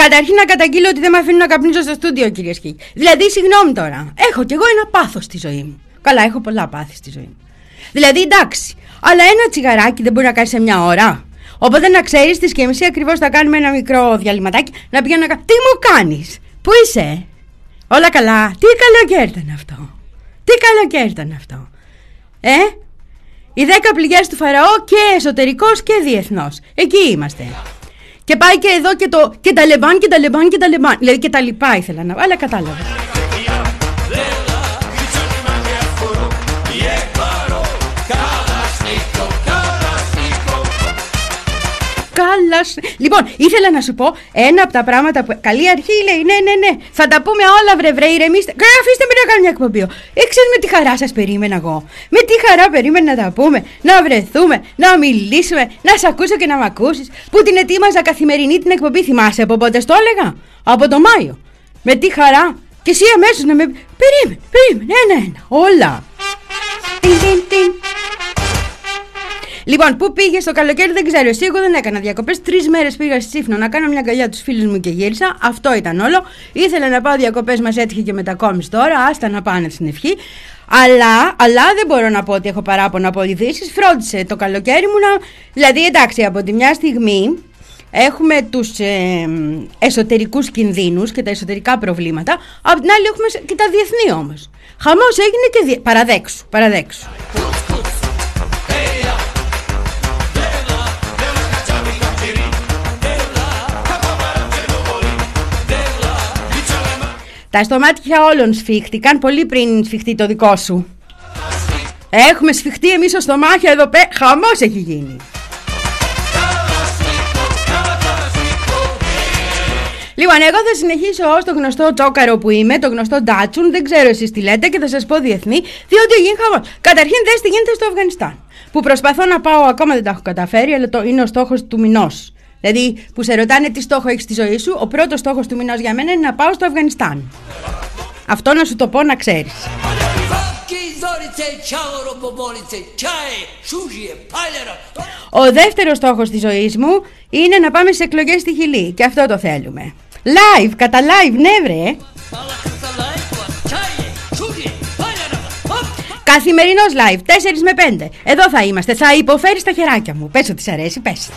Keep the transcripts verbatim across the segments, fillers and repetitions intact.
Καταρχήν να καταγγείλω ότι δεν με αφήνουν να καπνίζω στο στούντιο, κυρίες και κύριοι. Δηλαδή, συγγνώμη τώρα. Έχω κι εγώ ένα πάθος στη ζωή μου. Καλά, έχω πολλά πάθη στη ζωή μου. Δηλαδή, εντάξει. Αλλά ένα τσιγαράκι δεν μπορεί να κάνει σε μια ώρα. Οπότε να ξέρεις, στις και μισή ακριβώς θα κάνουμε ένα μικρό διαλυματάκι. Να πηγαίνω να κάνω. Τι μου κάνεις, πού είσαι, όλα καλά? Τι καλοκαίρι ήταν αυτό. Τι καλοκαίρι ήταν αυτό. Ε, οι δέκα πληγές του Φαραώ και εσωτερικός και διεθνώς. Εκεί είμαστε. Και πάει και εδώ και το. Και τα λεμπάν και τα λεμπάν και τα λεμπάν. Δηλαδή και τα λοιπά ήθελα να. Αλλά κατάλαβα. Καλά. Λοιπόν, ήθελα να σου πω ένα από τα πράγματα που. Καλή αρχή, λέει. Ναι, ναι, ναι. Θα τα πούμε όλα, βρε, βρε, ηρεμήστε. Καλά, αφήστε με να κάνω μια εκπομπή. Ήξερε με τι χαρά σας περίμενα εγώ. Με τι χαρά περίμενα να τα πούμε. Να βρεθούμε, να μιλήσουμε, να σε ακούσω και να μ' ακούσεις. Που την ετοίμαζα καθημερινή την εκπομπή. Θυμάσαι από πότε το έλεγα? Από το Μάιο. Με τι χαρά. Και εσύ αμέσως να με. Περίμενε, περίμενε. Ένα, ένα. Όλα. Τιν, τιν, τιν. Λοιπόν, πού πήγε το καλοκαίρι δεν ξέρω. Εσύ, εγώ δεν έκανα διακοπές. Τρεις μέρες πήγα στη Σύφνο να κάνω μια αγκαλιά τους φίλους μου και γύρισα. Αυτό ήταν όλο. Ήθελα να πάω διακοπές, μας έτυχε και μετακόμιση τώρα. Άστα να πάνε στην ευχή. Αλλά, αλλά δεν μπορώ να πω ότι έχω παράπονα από ειδήσεις. Φρόντισε το καλοκαίρι μου να. Δηλαδή, εντάξει, από τη μια στιγμή έχουμε τους ε, εσωτερικούς κινδύνους και τα εσωτερικά προβλήματα. Από την άλλη, έχουμε και τα διεθνή όμως. Χαμός έγινε και δι... παραδέξου. Παραδέξου. Τα στομάτια όλων σφίχτηκαν πολύ πριν σφιχτεί το δικό σου. Έχουμε σφιχτεί εμείς ως στομάχια εδώ πέρα. Χαμός έχει γίνει. Λοιπόν, εγώ θα συνεχίσω ως το γνωστό τσόκαρο που είμαι, το γνωστό ντάτσουν, δεν ξέρω εσείς τι λέτε και θα σας πω διεθνή, διότι γίνει χαμός. Καταρχήν δες τι γίνεται στο Αφγανιστάν, που προσπαθώ να πάω, ακόμα δεν τα έχω καταφέρει, αλλά το, είναι ο στόχος του μηνός. Δηλαδή που σε ρωτάνε τι στόχο έχεις στη ζωή σου, ο πρώτος στόχος του μηνός για μένα είναι να πάω στο Αφγανιστάν. Αυτό να σου το πω να ξέρεις. Ο δεύτερος στόχος της ζωής μου είναι να πάμε στις εκλογές στη Χιλή. Και αυτό το θέλουμε. Live, κατά live, ναι βρε. Καθημερινός live, τέσσερα με πέντε. Εδώ θα είμαστε, θα υποφέρεις τα χεράκια μου. Πες ότι σ' αρέσει, πες.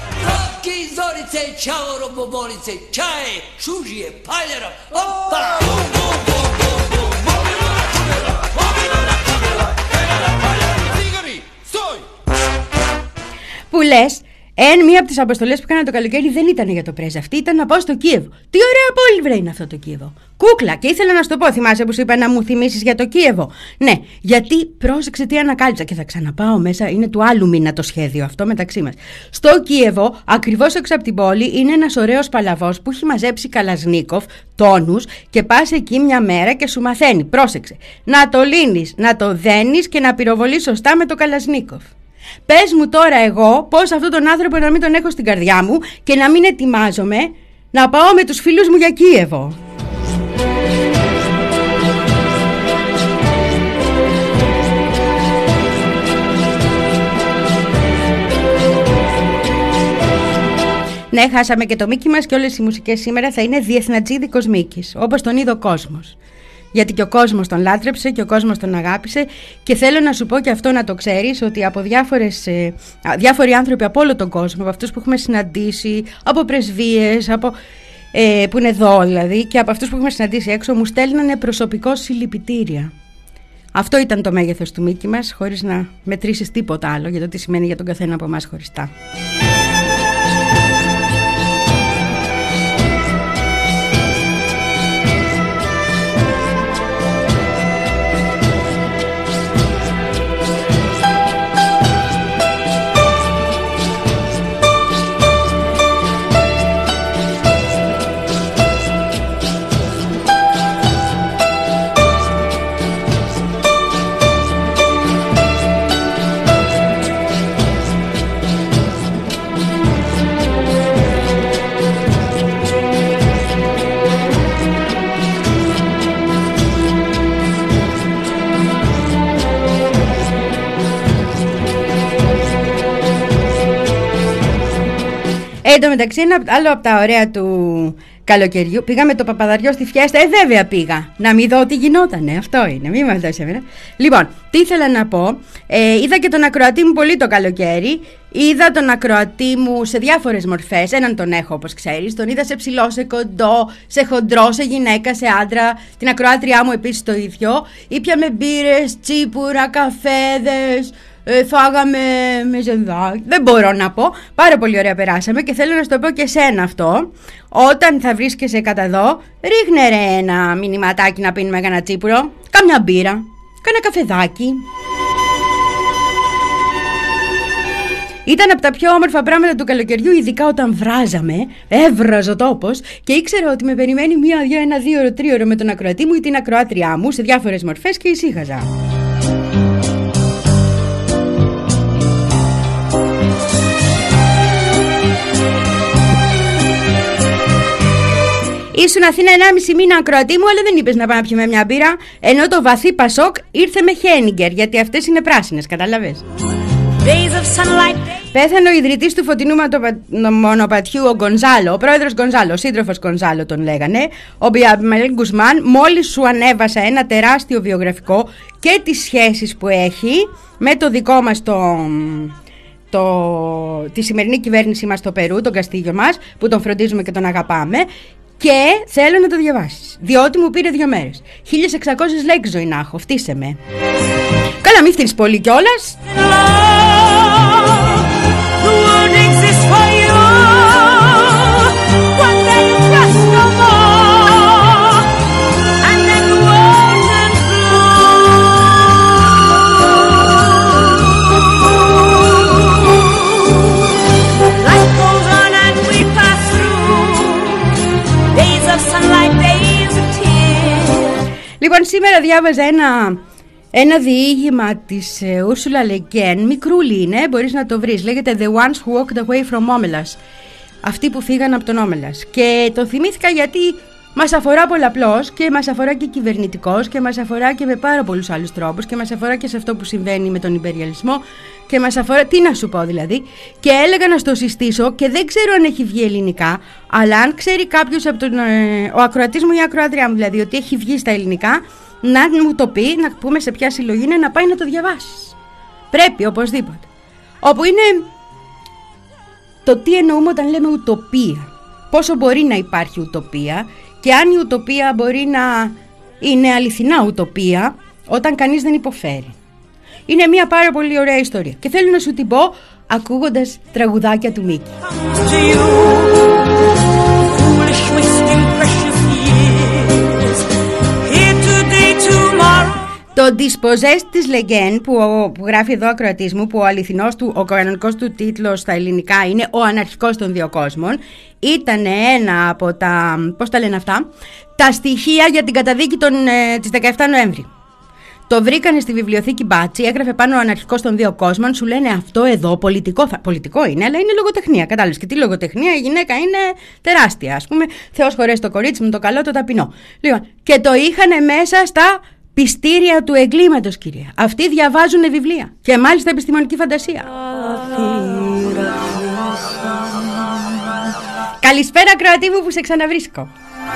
Που λες, εν μία από τις αποστολές που έκανα το καλοκαίρι δεν ήταν για το πρέζα. Αυτή ήταν να πάω στο Κίεβο. Τι ωραία πόλη βρε είναι αυτό το Κίεβο. Κούκλα, και ήθελα να σου το πω, θυμάσαι που σου είπα να μου θυμίσεις για το Κίεβο? Ναι, γιατί πρόσεξε τι ανακάλυψα και θα ξαναπάω μέσα, είναι του άλλου μήνα το σχέδιο αυτό μεταξύ μας. Στο Κίεβο, ακριβώς έξω από την πόλη, είναι ένας ωραίος παλαβός που έχει μαζέψει Καλασνίκοφ, τόνους και πας εκεί μια μέρα και σου μαθαίνει, πρόσεξε, να το λύνεις, να το δένεις και να πυροβολείς σωστά με το Καλασνίκοφ. Πες μου τώρα εγώ πώς αυτόν τον άνθρωπο να μην τον έχω στην καρδιά μου και να μην ετοιμάζομαι να πάω με τους φίλους μου για Κίεβο. Ναι, χάσαμε και το Μίκη μας και όλες οι μουσικές σήμερα θα είναι διεθνατζίδικος Μίκης, όπως τον είδε ο κόσμος. Γιατί και ο κόσμος τον λάτρεψε και ο κόσμος τον αγάπησε και θέλω να σου πω και αυτό να το ξέρεις ότι από διάφορες, ε, διάφοροι άνθρωποι από όλο τον κόσμο, από αυτούς που έχουμε συναντήσει, από πρεσβείες, από, ε, που είναι εδώ δηλαδή και από αυτούς που έχουμε συναντήσει έξω μου στέλνανε προσωπικό συλληπιτήρια. Αυτό ήταν το μέγεθος του Μίκη μας χωρίς να μετρήσεις τίποτα άλλο για το τι σημαίνει για τον καθένα από εμάς χωριστά. Εν τω μεταξύ, ένα άλλο από τα ωραία του καλοκαιριού. Πήγαμε το Παπαδαριό στη Φιέστα. Ε, βέβαια πήγα. Να μην δω τι γινότανε. Αυτό είναι. Μην μας δώσει εμένα. Λοιπόν, τι ήθελα να πω. Ε, είδα και τον ακροατή μου πολύ το καλοκαίρι. Είδα τον ακροατή μου σε διάφορες μορφές. Έναν τον έχω, όπως ξέρεις. Τον είδα σε ψηλό, σε κοντό, σε χοντρό, σε γυναίκα, σε άντρα. Την ακροάτριά μου επίσης το ίδιο. Ήπιαμε μπύρες, τσίπουρα, καφέδες. Ε, φάγαμε με ζενδάκι. Δεν μπορώ να πω. Πάρα πολύ ωραία περάσαμε και θέλω να σου το πω και εσένα αυτό. Όταν θα βρίσκεσαι κατά εδώ, ρίχνε ρε ένα μηνυματάκι να πίνουμε κανένα τσίπουρο, κάμια μπύρα, κάνα καφεδάκι. Ήταν από τα πιο όμορφα πράγματα του καλοκαιριού, ειδικά όταν βράζαμε, έβραζε ο τόπος και ήξερα ότι με περιμένει μία, δύο, ένα, δύο ώρο, τρία ώρο με τον ακροατή μου ή την ακροάτριά μου σε διάφορες μορφές και ησύχαζα. Ήσουν Αθήνα ενάμιση μήνα ακροατή μου, αλλά δεν είπες να πάμε να πιούμε μια μπύρα. Ενώ το βαθύ Πασόκ ήρθε με Χένιγκερ, γιατί αυτές είναι πράσινες, κατάλαβες. Πέθανε ο ιδρυτής του φωτεινού μονοπατιού, ο Γκονζάλο, ο πρόεδρος Γκονζάλο, ο σύντροφος Γκονζάλο τον λέγανε, ο Μπιαμελ Γκουσμάν. Μόλις σου ανέβασα ένα τεράστιο βιογραφικό και τις σχέσεις που έχει με το δικό μας το... Το, τη σημερινή κυβέρνησή μας στο Περού, τον Καστίγιο μας, που τον φροντίζουμε και τον αγαπάμε. Και θέλω να το διαβάσεις, διότι μου πήρε δύο μέρες. χίλιες εξακόσιες λέξεις ζωή να έχω, φτύσε με. Καλά, μη φτύνεις πολύ κιόλας. Λοιπόν, σήμερα διάβαζα ένα, ένα διήγημα της Ούρσουλα Λεγκέν. Μικρούλι είναι, μπορείς να το βρεις. Λέγεται The Ones Who Walked Away from Omelas. Αυτοί που φύγαν από τον Όμελας. Και το θυμήθηκα γιατί μας αφορά πολλαπλώς και μας αφορά και κυβερνητικός και μας αφορά και με πάρα πολλούς άλλους τρόπους και μας αφορά και σε αυτό που συμβαίνει με τον υπεριαλισμό και μας αφορά, τι να σου πω δηλαδή. Και έλεγα να στο συστήσω και δεν ξέρω αν έχει βγει ελληνικά, αλλά αν ξέρει κάποιος από τον, ε, ο ακροατής μου ή η ακροάτριά μου δηλαδή, ότι έχει βγει στα ελληνικά, να μου το πει, να πούμε σε ποια συλλογή είναι, να πάει να το διαβάσεις. Πρέπει οπωσδήποτε. Όπου είναι το τι εννοούμε όταν λέμε ουτοπία. Πόσο μπορεί να υπάρχει ουτοπία και αν η ουτοπία μπορεί να είναι αληθινά ουτοπία όταν κανείς δεν υποφέρει. Είναι μια πάρα πολύ ωραία ιστορία και θέλω να σου την πω ακούγοντας τραγουδάκια του Μίκη. Το Dispossessed της Λεγκέν που, που γράφει εδώ ο ακροατής μου, που ο αληθινός του, ο κανονικός του τίτλος στα ελληνικά είναι «Ο αναρχικός των δύο κόσμων», ήταν ένα από τα, πώς τα λένε αυτά, τα στοιχεία για την καταδίκη των, ε, της δεκαεφτά Νοέμβρη. Το βρήκανε στη βιβλιοθήκη Μπάτσι, έγραφε πάνω ο αναρχικός των δύο κόσμων, σου λένε αυτό εδώ πολιτικό, θα, πολιτικό είναι, αλλά είναι λογοτεχνία, κατάλαβες. Και τι λογοτεχνία, η γυναίκα είναι τεράστια, ας πούμε, Θεός χωρέσει το κορίτσι μου, το καλό, το ταπεινό. Λοιπόν, και το είχανε μέσα στα πιστήρια του εγκλήματος, κυρία. Αυτοί διαβάζουν βιβλία και μάλιστα επιστημονική φαντασία. Καλησπέρα, Κροατή μου, που σε ξαναβρίσκω.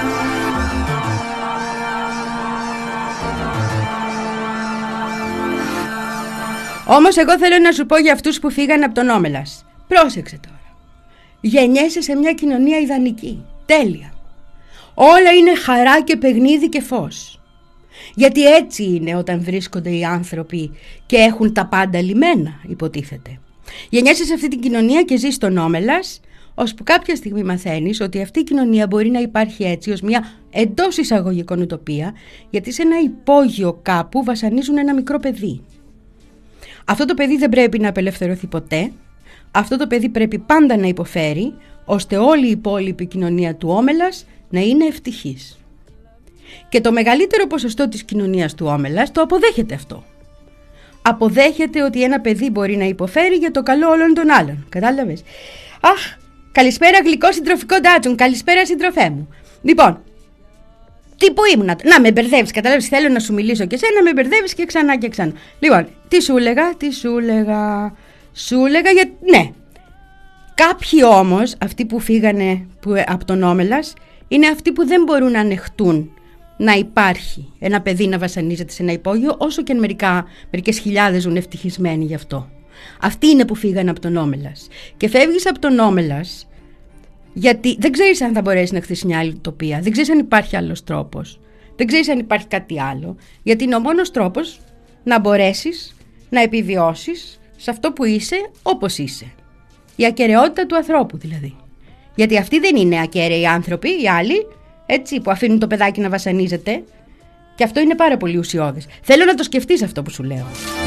Όμως εγώ θέλω να σου πω για αυτούς που φύγαν από τον Όμελας. Πρόσεξε τώρα. Γεννιέσαι σε μια κοινωνία ιδανική. Τέλεια. Όλα είναι χαρά και παιχνίδι και φως. Γιατί έτσι είναι όταν βρίσκονται οι άνθρωποι και έχουν τα πάντα λυμμένα, υποτίθεται. Γεννιέσαι σε αυτή την κοινωνία και ζεις στον Όμελας, ώσπου κάποια στιγμή μαθαίνεις ότι αυτή η κοινωνία μπορεί να υπάρχει έτσι ως μια εντός εισαγωγικών ουτοπία, γιατί σε ένα υπόγειο κάπου βασανίζουν ένα μικρό παιδί. Αυτό το παιδί δεν πρέπει να απελευθερωθεί ποτέ, αυτό το παιδί πρέπει πάντα να υποφέρει, ώστε όλη η υπόλοιπη κοινωνία του Όμελας να είναι ευτυχής. Και το μεγαλύτερο ποσοστό της κοινωνίας του Όμελας το αποδέχεται αυτό. Αποδέχεται ότι ένα παιδί μπορεί να υποφέρει για το καλό όλων των άλλων. Κατάλαβες? Αχ, καλησπέρα γλυκό συντροφικό ντάτσουν, καλησπέρα συντροφέ μου. Λοιπόν, τι που ήμουνα, να με μπερδεύεις, κατάλαβες, θέλω να σου μιλήσω και εσένα, να με μπερδεύεις και ξανά και ξανά. Λοιπόν, τι σου έλεγα, τι σου έλεγα, σου έλεγα για, ναι. Κάποιοι όμως, αυτοί που φύγανε που, από τον Όμελας, είναι αυτοί που δεν μπορούν να ανεχτούν να υπάρχει ένα παιδί να βασανίζεται σε ένα υπόγειο, όσο και αν μερικά, μερικές χιλιάδες ζουν ευτυχισμένοι γι' αυτό. Αυτοί είναι που φύγανε από τον Όμελας. Και φεύγεις από τον Όμελας γιατί δεν ξέρεις αν θα μπορέσει να χτίσει μια άλλη τοπία, δεν ξέρεις αν υπάρχει άλλος τρόπος, δεν ξέρεις αν υπάρχει κάτι άλλο, γιατί είναι ο μόνος τρόπος να μπορέσεις να επιβιώσεις σε αυτό που είσαι όπως είσαι. Η ακεραιότητα του ανθρώπου δηλαδή. Γιατί αυτοί δεν είναι ακέραιοι άνθρωποι, οι άλλοι, έτσι, που αφήνουν το παιδάκι να βασανίζεται. Και αυτό είναι πάρα πολύ ουσιώδες. Θέλω να το σκεφτείς αυτό που σου λέω.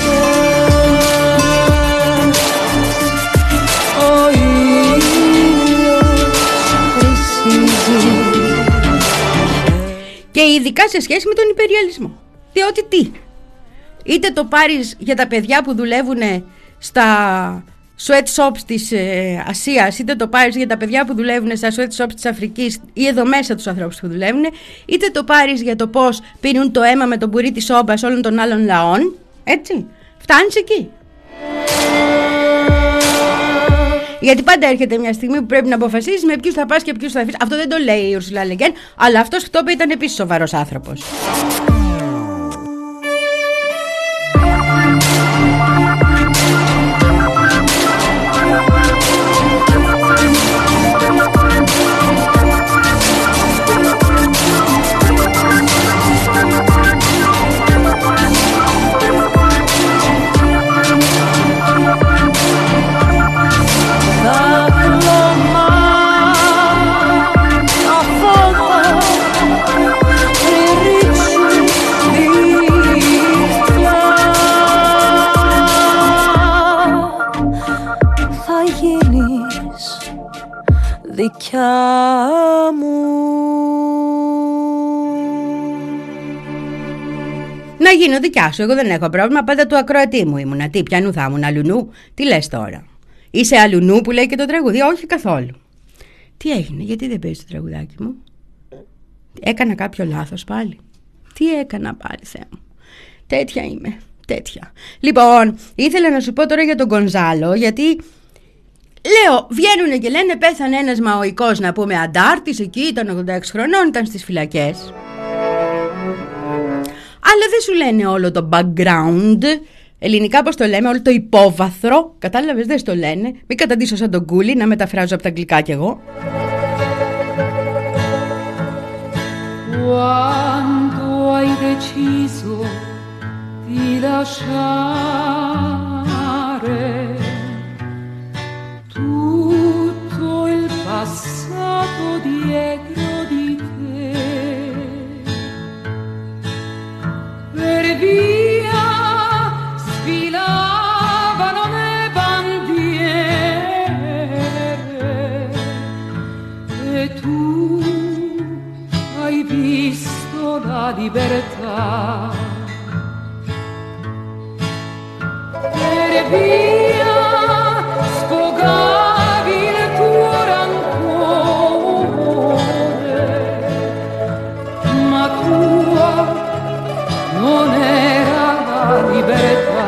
Και ειδικά σε σχέση με τον υπεριαλισμό. Διότι τι, είτε το πάρεις για τα παιδιά που δουλεύουν στα sweatshops της ε, Ασίας, είτε το πάρεις για τα παιδιά που δουλεύουν στα sweatshops της Αφρικής ή εδώ μέσα τους ανθρώπους που δουλεύουν, είτε το πάρεις για το πώς πίνουν το αίμα με τον πουρί της όμπας όλων των άλλων λαών, έτσι, φτάνεις εκεί. Γιατί πάντα έρχεται μια στιγμή που πρέπει να αποφασίσεις με ποιους θα πας και ποιους θα αφήσεις. Αυτό δεν το λέει η Ursula Le Guin, αλλά αυτός που το είπε ήταν επίσης σοβαρός άνθρωπος. δικιά μου. Να γίνω δικιά σου, εγώ δεν έχω πρόβλημα. Πάντα του ακροατή μου ήμουνα. Τι, πιανού θα ήμουν, αλουνού? Τι λες τώρα? Είσαι αλουνού που λέει και το τραγούδι? Όχι καθόλου. Τι έγινε, γιατί δεν παίζει το τραγουδάκι μου? Έκανα κάποιο λάθος πάλι? Τι έκανα πάλι, Θεέ μου? Τέτοια είμαι, τέτοια. Λοιπόν, ήθελα να σου πω τώρα για τον Γκονζάλο, γιατί λέω, βγαίνουνε και λένε πέθανε ένας μαοϊκός, να πούμε, αντάρτης, εκεί ήταν ογδόντα έξι χρονών, ήταν στις φυλακές. Αλλά δεν σου λένε όλο το background, ελληνικά πώς το λέμε, όλο το υπόβαθρο. Κατάλαβες, δεν στο λένε. Μην καταντήσω σαν τον Κούλι να μεταφράζω από τα αγγλικά κι εγώ. Quando hai deciso di lasciare tutto il passato dietro di te, per via sfilavano le bandiere e tu hai visto la libertà, per via sfogavi il tuo rancore, ma tua non era la libertà.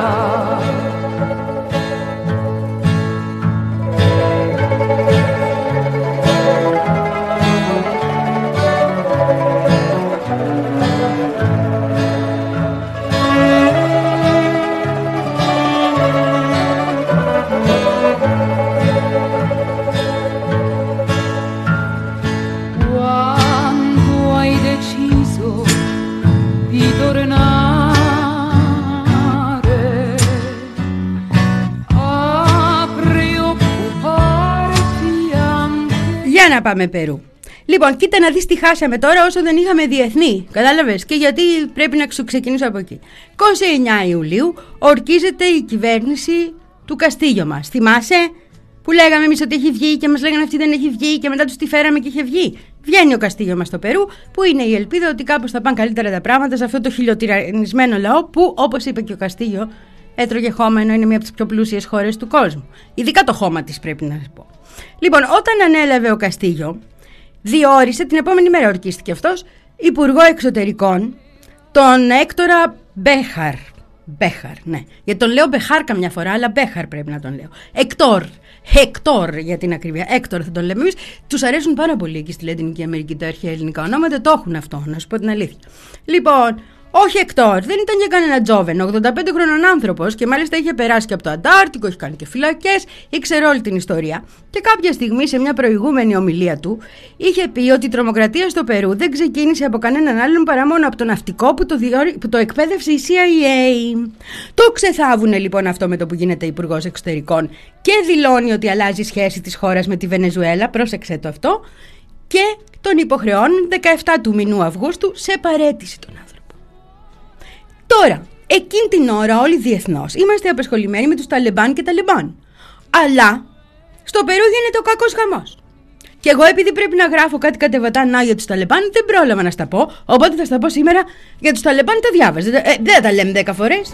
Για να πάμε Περού. Λοιπόν, κοίτα να δεις τι χάσαμε τώρα όσο δεν είχαμε διεθνή. Κατάλαβες? Και γιατί πρέπει να ξεκινήσω από εκεί. είκοσι εννέα Ιουλίου ορκίζεται η κυβέρνηση του Καστίγιο μας. Θυμάσαι που λέγαμε εμείς ότι έχει βγει και μας λέγανε αυτοί δεν έχει βγει και μετά τους τη φέραμε και είχε βγει? Βγαίνει ο Καστίγιο μας στο Περού, που είναι η ελπίδα ότι κάπως θα πάνε καλύτερα τα πράγματα σε αυτό το χιλιοτυραννισμένο λαό που, όπως είπε και ο Καστίγιο, έτρωγε χώμα ενώ είναι μία από τις πιο πλούσιες χώρες του κόσμου. Ειδικά το χώμα της, πρέπει να πω. Λοιπόν, όταν ανέλαβε ο Καστίγιο, διόρισε, την επόμενη μέρα ορκίστηκε αυτός, υπουργό εξωτερικών, τον Έκτορα Μπέχαρ. Μπέχαρ, ναι. Γιατί τον λέω Μπεχάρ καμιά φορά, αλλά Μπέχαρ πρέπει να τον λέω. Εκτόρ. Χεκτόρ για την ακρίβεια. Έκτορ θα τον λέμε εμείς. Τους αρέσουν πάρα πολύ εκεί στη Λατινική Αμερική τα αρχαία ελληνικά ονόματα. Το έχουν αυτό, να σου πω την αλήθεια. Λοιπόν, ο Χεκτόρ δεν ήταν για κανένα τζόβεν. ογδόντα πέντε χρονών άνθρωπος και μάλιστα είχε περάσει και από το Αντάρτικο, έχει κάνει και φυλακές, ήξερε όλη την ιστορία. Και κάποια στιγμή σε μια προηγούμενη ομιλία του είχε πει ότι η τρομοκρατία στο Περού δεν ξεκίνησε από κανέναν άλλον παρά μόνο από το ναυτικό που το, διόρι... που το εκπαίδευσε η σι άι έι. Το ξεθάβουνε λοιπόν αυτό με το που γίνεται υπουργός εξωτερικών και δηλώνει ότι αλλάζει σχέση της χώρας με τη Βενεζουέλα. Πρόσεξε το αυτό. Και τον υποχρεώνουν δεκαεφτά του μηνού Αυγούστου σε παραίτηση τον άνθρωπο. Τώρα, εκείνη την ώρα όλοι διεθνώς είμαστε απασχολημένοι με τους Ταλιμπάν και Ταλιμπάν. Αλλά στο Περού γίνεται ο κακός χαμός. Και εγώ επειδή πρέπει να γράφω κάτι κατεβατά για τους Ταλιμπάν δεν πρόλαβα να στα πω. Οπότε θα στα πω σήμερα για τους Ταλιμπάν, τα διάβαζα. Ε, δεν τα λέμε δέκα φορές.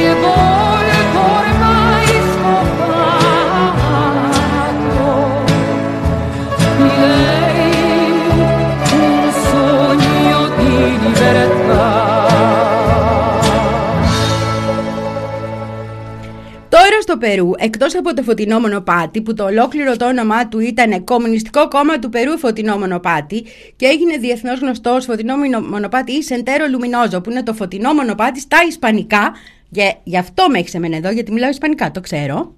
Τώρα στο Περού, εκτός από το Φωτεινό Μονοπάτι, που το ολόκληρο το όνομά του ήταν Κομμουνιστικό Κόμμα του Περού Φωτεινό Μονοπάτι και έγινε διεθνώς γνωστό ως Φωτεινό Μονοπάτι ή Σεντέρο Λουμινόζο, που είναι το φωτεινό μονοπάτι στα Ισπανικά, και γι' αυτό με έχεις εμένα εδώ, γιατί μιλάω Ισπανικά, το ξέρω.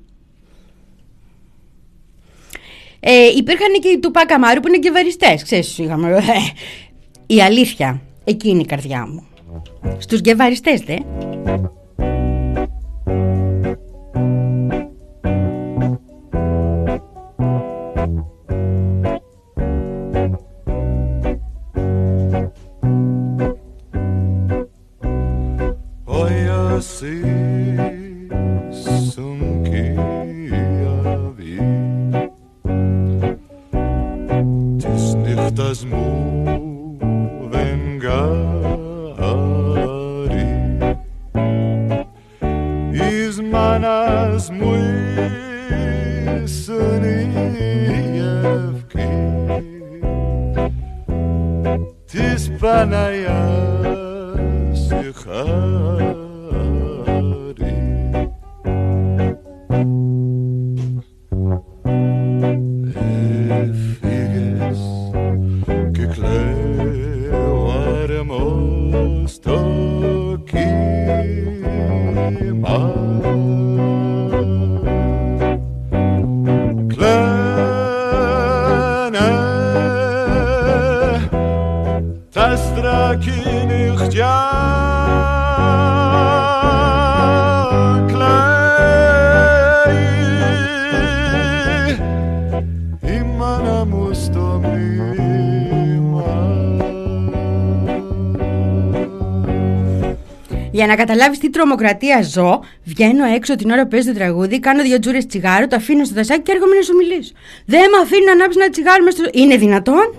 Ε, υπήρχαν και οι Τουπάκ Αμάρου που είναι γκεβαριστές, ξέρεις, είχαμε. Ε, η αλήθεια, εκεί είναι η καρδιά μου. Στους γκεβαριστές, δε. Así som kiavi tis nichtas mu vengari iz manas muy sunievki tis panayas ichar Για να καταλάβεις τι τρομοκρατία ζω, βγαίνω έξω την ώρα που παίζει το τραγούδι, κάνω δύο τζούρες τσιγάρο, το αφήνω στο δασάκι και έρχομαι να σου μιλήσω. Δεν με αφήνει να ανάψει ένα τσιγάρο μες στο... Είναι δυνατόν?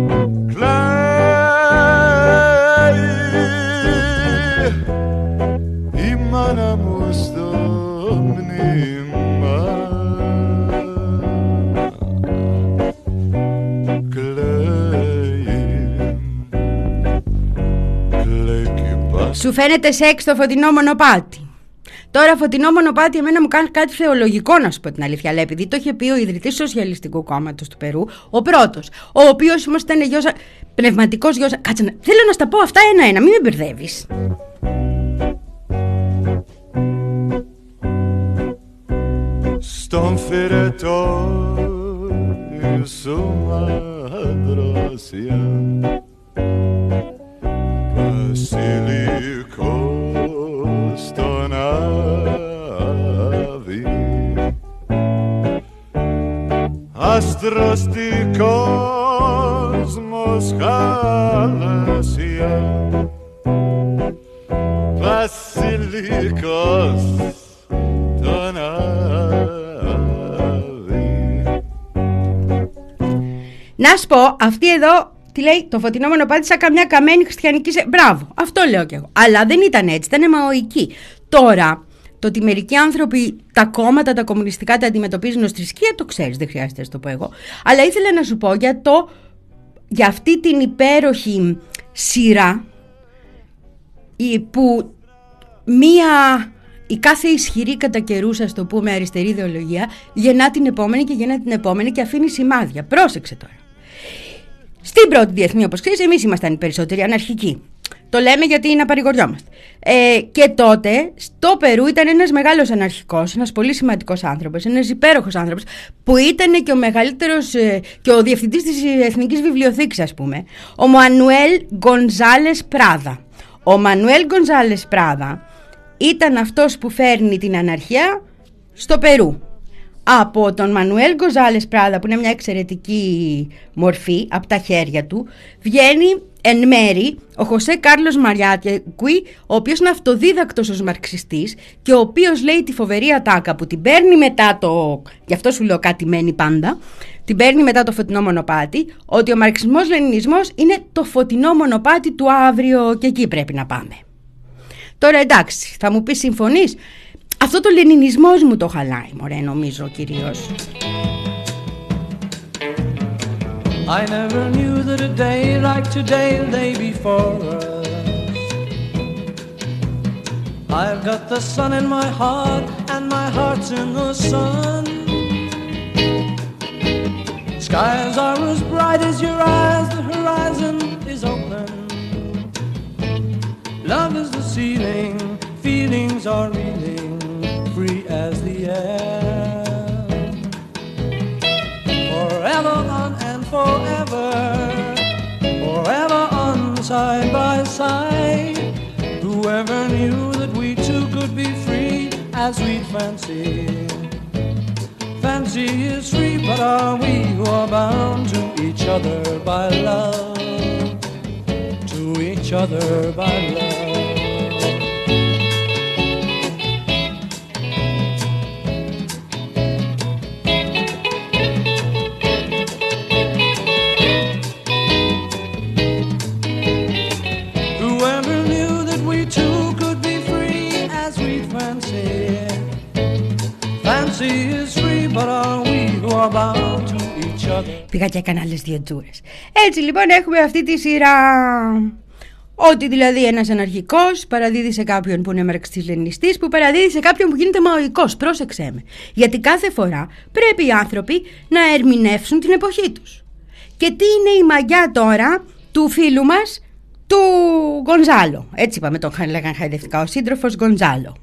Η μάνα μου στο μνήμα Σου φαίνεται σεξ το φωτεινό μονοπάτι. Τώρα φωτεινό μονοπάτι εμένα μου κάνει κάτι θεολογικό, να σου πω την αλήθεια, αλλά επειδή το είχε πει ο ιδρυτής Σοσιαλιστικού Κόμματος του Περού, ο πρώτος, ο οποίος όμως ήταν γιος, πνευματικός γιος. Κάτσε, να... θέλω να στα πω αυτά ένα-ένα, μην με μπερδεύεις. Στον φυρετό σου μαδρόσια βασιλικό στον άδει αστρωστικός κόσμος χαλασιά βασιλικός τον άδει. Να σου πω, αυτή εδώ τι λέει, το φωτεινό μονοπάτι σαν καμιά καμένη χριστιανική. Σε... Μπράβο, αυτό λέω κι εγώ. Αλλά δεν ήταν έτσι, ήταν μαοϊκή. Τώρα, το ότι μερικοί άνθρωποι τα κόμματα, τα κομμουνιστικά τα αντιμετωπίζουν ως θρησκεία, το ξέρεις, δεν χρειάζεται να το πω εγώ. Αλλά ήθελα να σου πω για, το, για αυτή την υπέροχη σειρά που μία, η κάθε ισχυρή κατά καιρούς, ας το πούμε, αριστερή ιδεολογία γεννά την επόμενη και γεννά την επόμενη και αφήνει σημάδια. Πρόσεξε τώρα. Στην πρώτη διεθνή, όπως ξέρεις, εμείς ήμασταν οι περισσότεροι αναρχικοί. Το λέμε γιατί είναι να παρηγοριόμαστε. Ε, και τότε στο Περού ήταν ένας μεγάλος αναρχικός, ένας πολύ σημαντικός άνθρωπος, ένας υπέροχος άνθρωπος, που ήταν και ο μεγαλύτερος ε, και ο διευθυντής της Εθνικής Βιβλιοθήκης, ας πούμε, ο Μανουέλ Γκονζάλες Πράδα. Ο Μανουέλ Γκονζάλες Πράδα ήταν αυτός που φέρνει την αναρχία στο Περού. Από τον Μανουέλ Γκονζάλες Πράδα, που είναι μια εξαιρετική μορφή, από τα χέρια του βγαίνει εν μέρη ο Χωσέ Κάρλος Μαριάκουι, ο οποίος είναι αυτοδίδακτος ως μαρξιστής και ο οποίος λέει τη φοβερή ατάκα που την παίρνει μετά το, γι' αυτό σου λέω κάτι μένει πάντα, την παίρνει μετά το φωτεινό μονοπάτι, ότι ο μαρξισμός-λενινισμός είναι το φωτεινό μονοπάτι του αύριο και εκεί πρέπει να πάμε. Τώρα εντάξει, θα μου πεις συμφωνείς? Αυτό το λενινισμός μου το χαλάει, μωρέ, νομίζω κυρίως. I never knew that a day like today, the day before us. I've got the sun in my heart and my heart's in the sun. Skies are as bright as your eyes, the horizon is open. Love is the ceiling, feelings are reeling, free as the air. Forever on and forever, forever on side by side. Whoever knew that we two could be free as we'd fancy. Fancy is free, but are we who are bound to each other by love, to each other by love. Πήγα και έκανα άλλες δύο τζούρες. Έτσι λοιπόν έχουμε αυτή τη σειρά. Ότι δηλαδή ένας αναρχικός παραδίδει σε κάποιον που είναι μαρξιστής-λενινιστής, που παραδίδει σε κάποιον που γίνεται μαοϊκός. Πρόσεξέ με. Γιατί κάθε φορά πρέπει οι άνθρωποι να ερμηνεύσουν την εποχή τους. Και τι είναι η μαγιά τώρα του φίλου μας του Γκονζάλο? Έτσι είπαμε, τον λέγαν χαϊδευτικά, ο σύντροφος Γκονζάλο.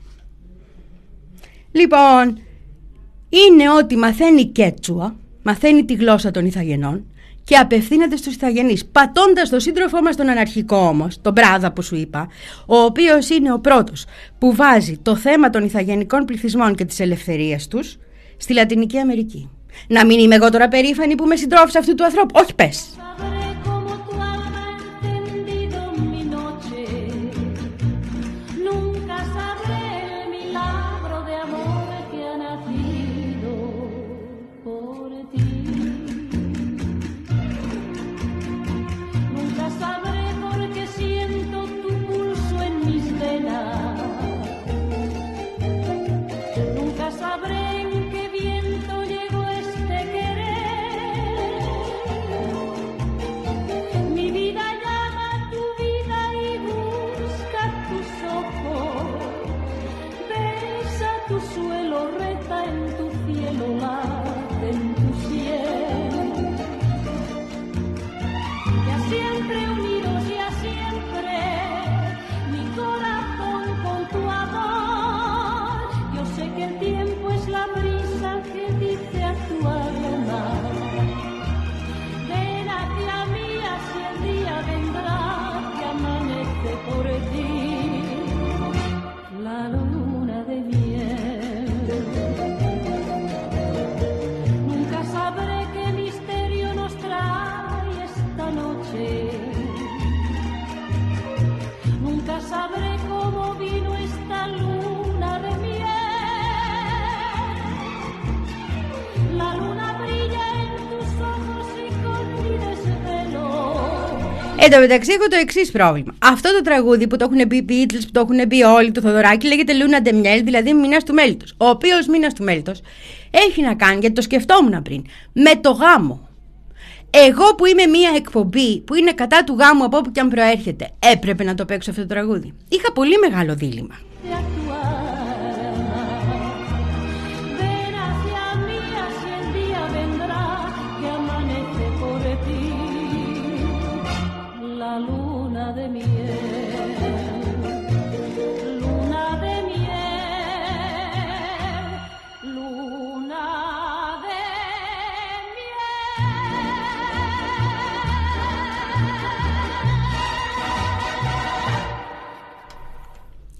Λοιπόν, είναι ότι μαθαίνει Κέτσουα, μαθαίνει τη γλώσσα των Ιθαγενών και απευθύνεται στους Ιθαγενείς, πατώντας τον σύντροφό μας τον αναρχικό όμως, τον Πράδα που σου είπα, ο οποίος είναι ο πρώτος που βάζει το θέμα των Ιθαγενικών πληθυσμών και της ελευθερίας τους στη Λατινική Αμερική. Να μην είμαι εγώ τώρα περήφανη που είμαι συντρόφισσα αυτού του ανθρώπου? Όχι, πες. Εν τω μεταξύ έχω το εξής πρόβλημα. Αυτό το τραγούδι που το έχουν πει οι Beatles, που το έχουν πει όλοι, το Θοδωράκι, λέγεται Λούνα ντε Μιέλ, δηλαδή μήνας του μέλιτος. Ο οποίος μήνας του μέλιτος έχει να κάνει, γιατί το σκεφτόμουν πριν, με το γάμο. Εγώ που είμαι μια εκπομπή που είναι κατά του γάμου από όπου και αν προέρχεται, έπρεπε να το παίξω αυτό το τραγούδι? Είχα πολύ μεγάλο δίλημμα.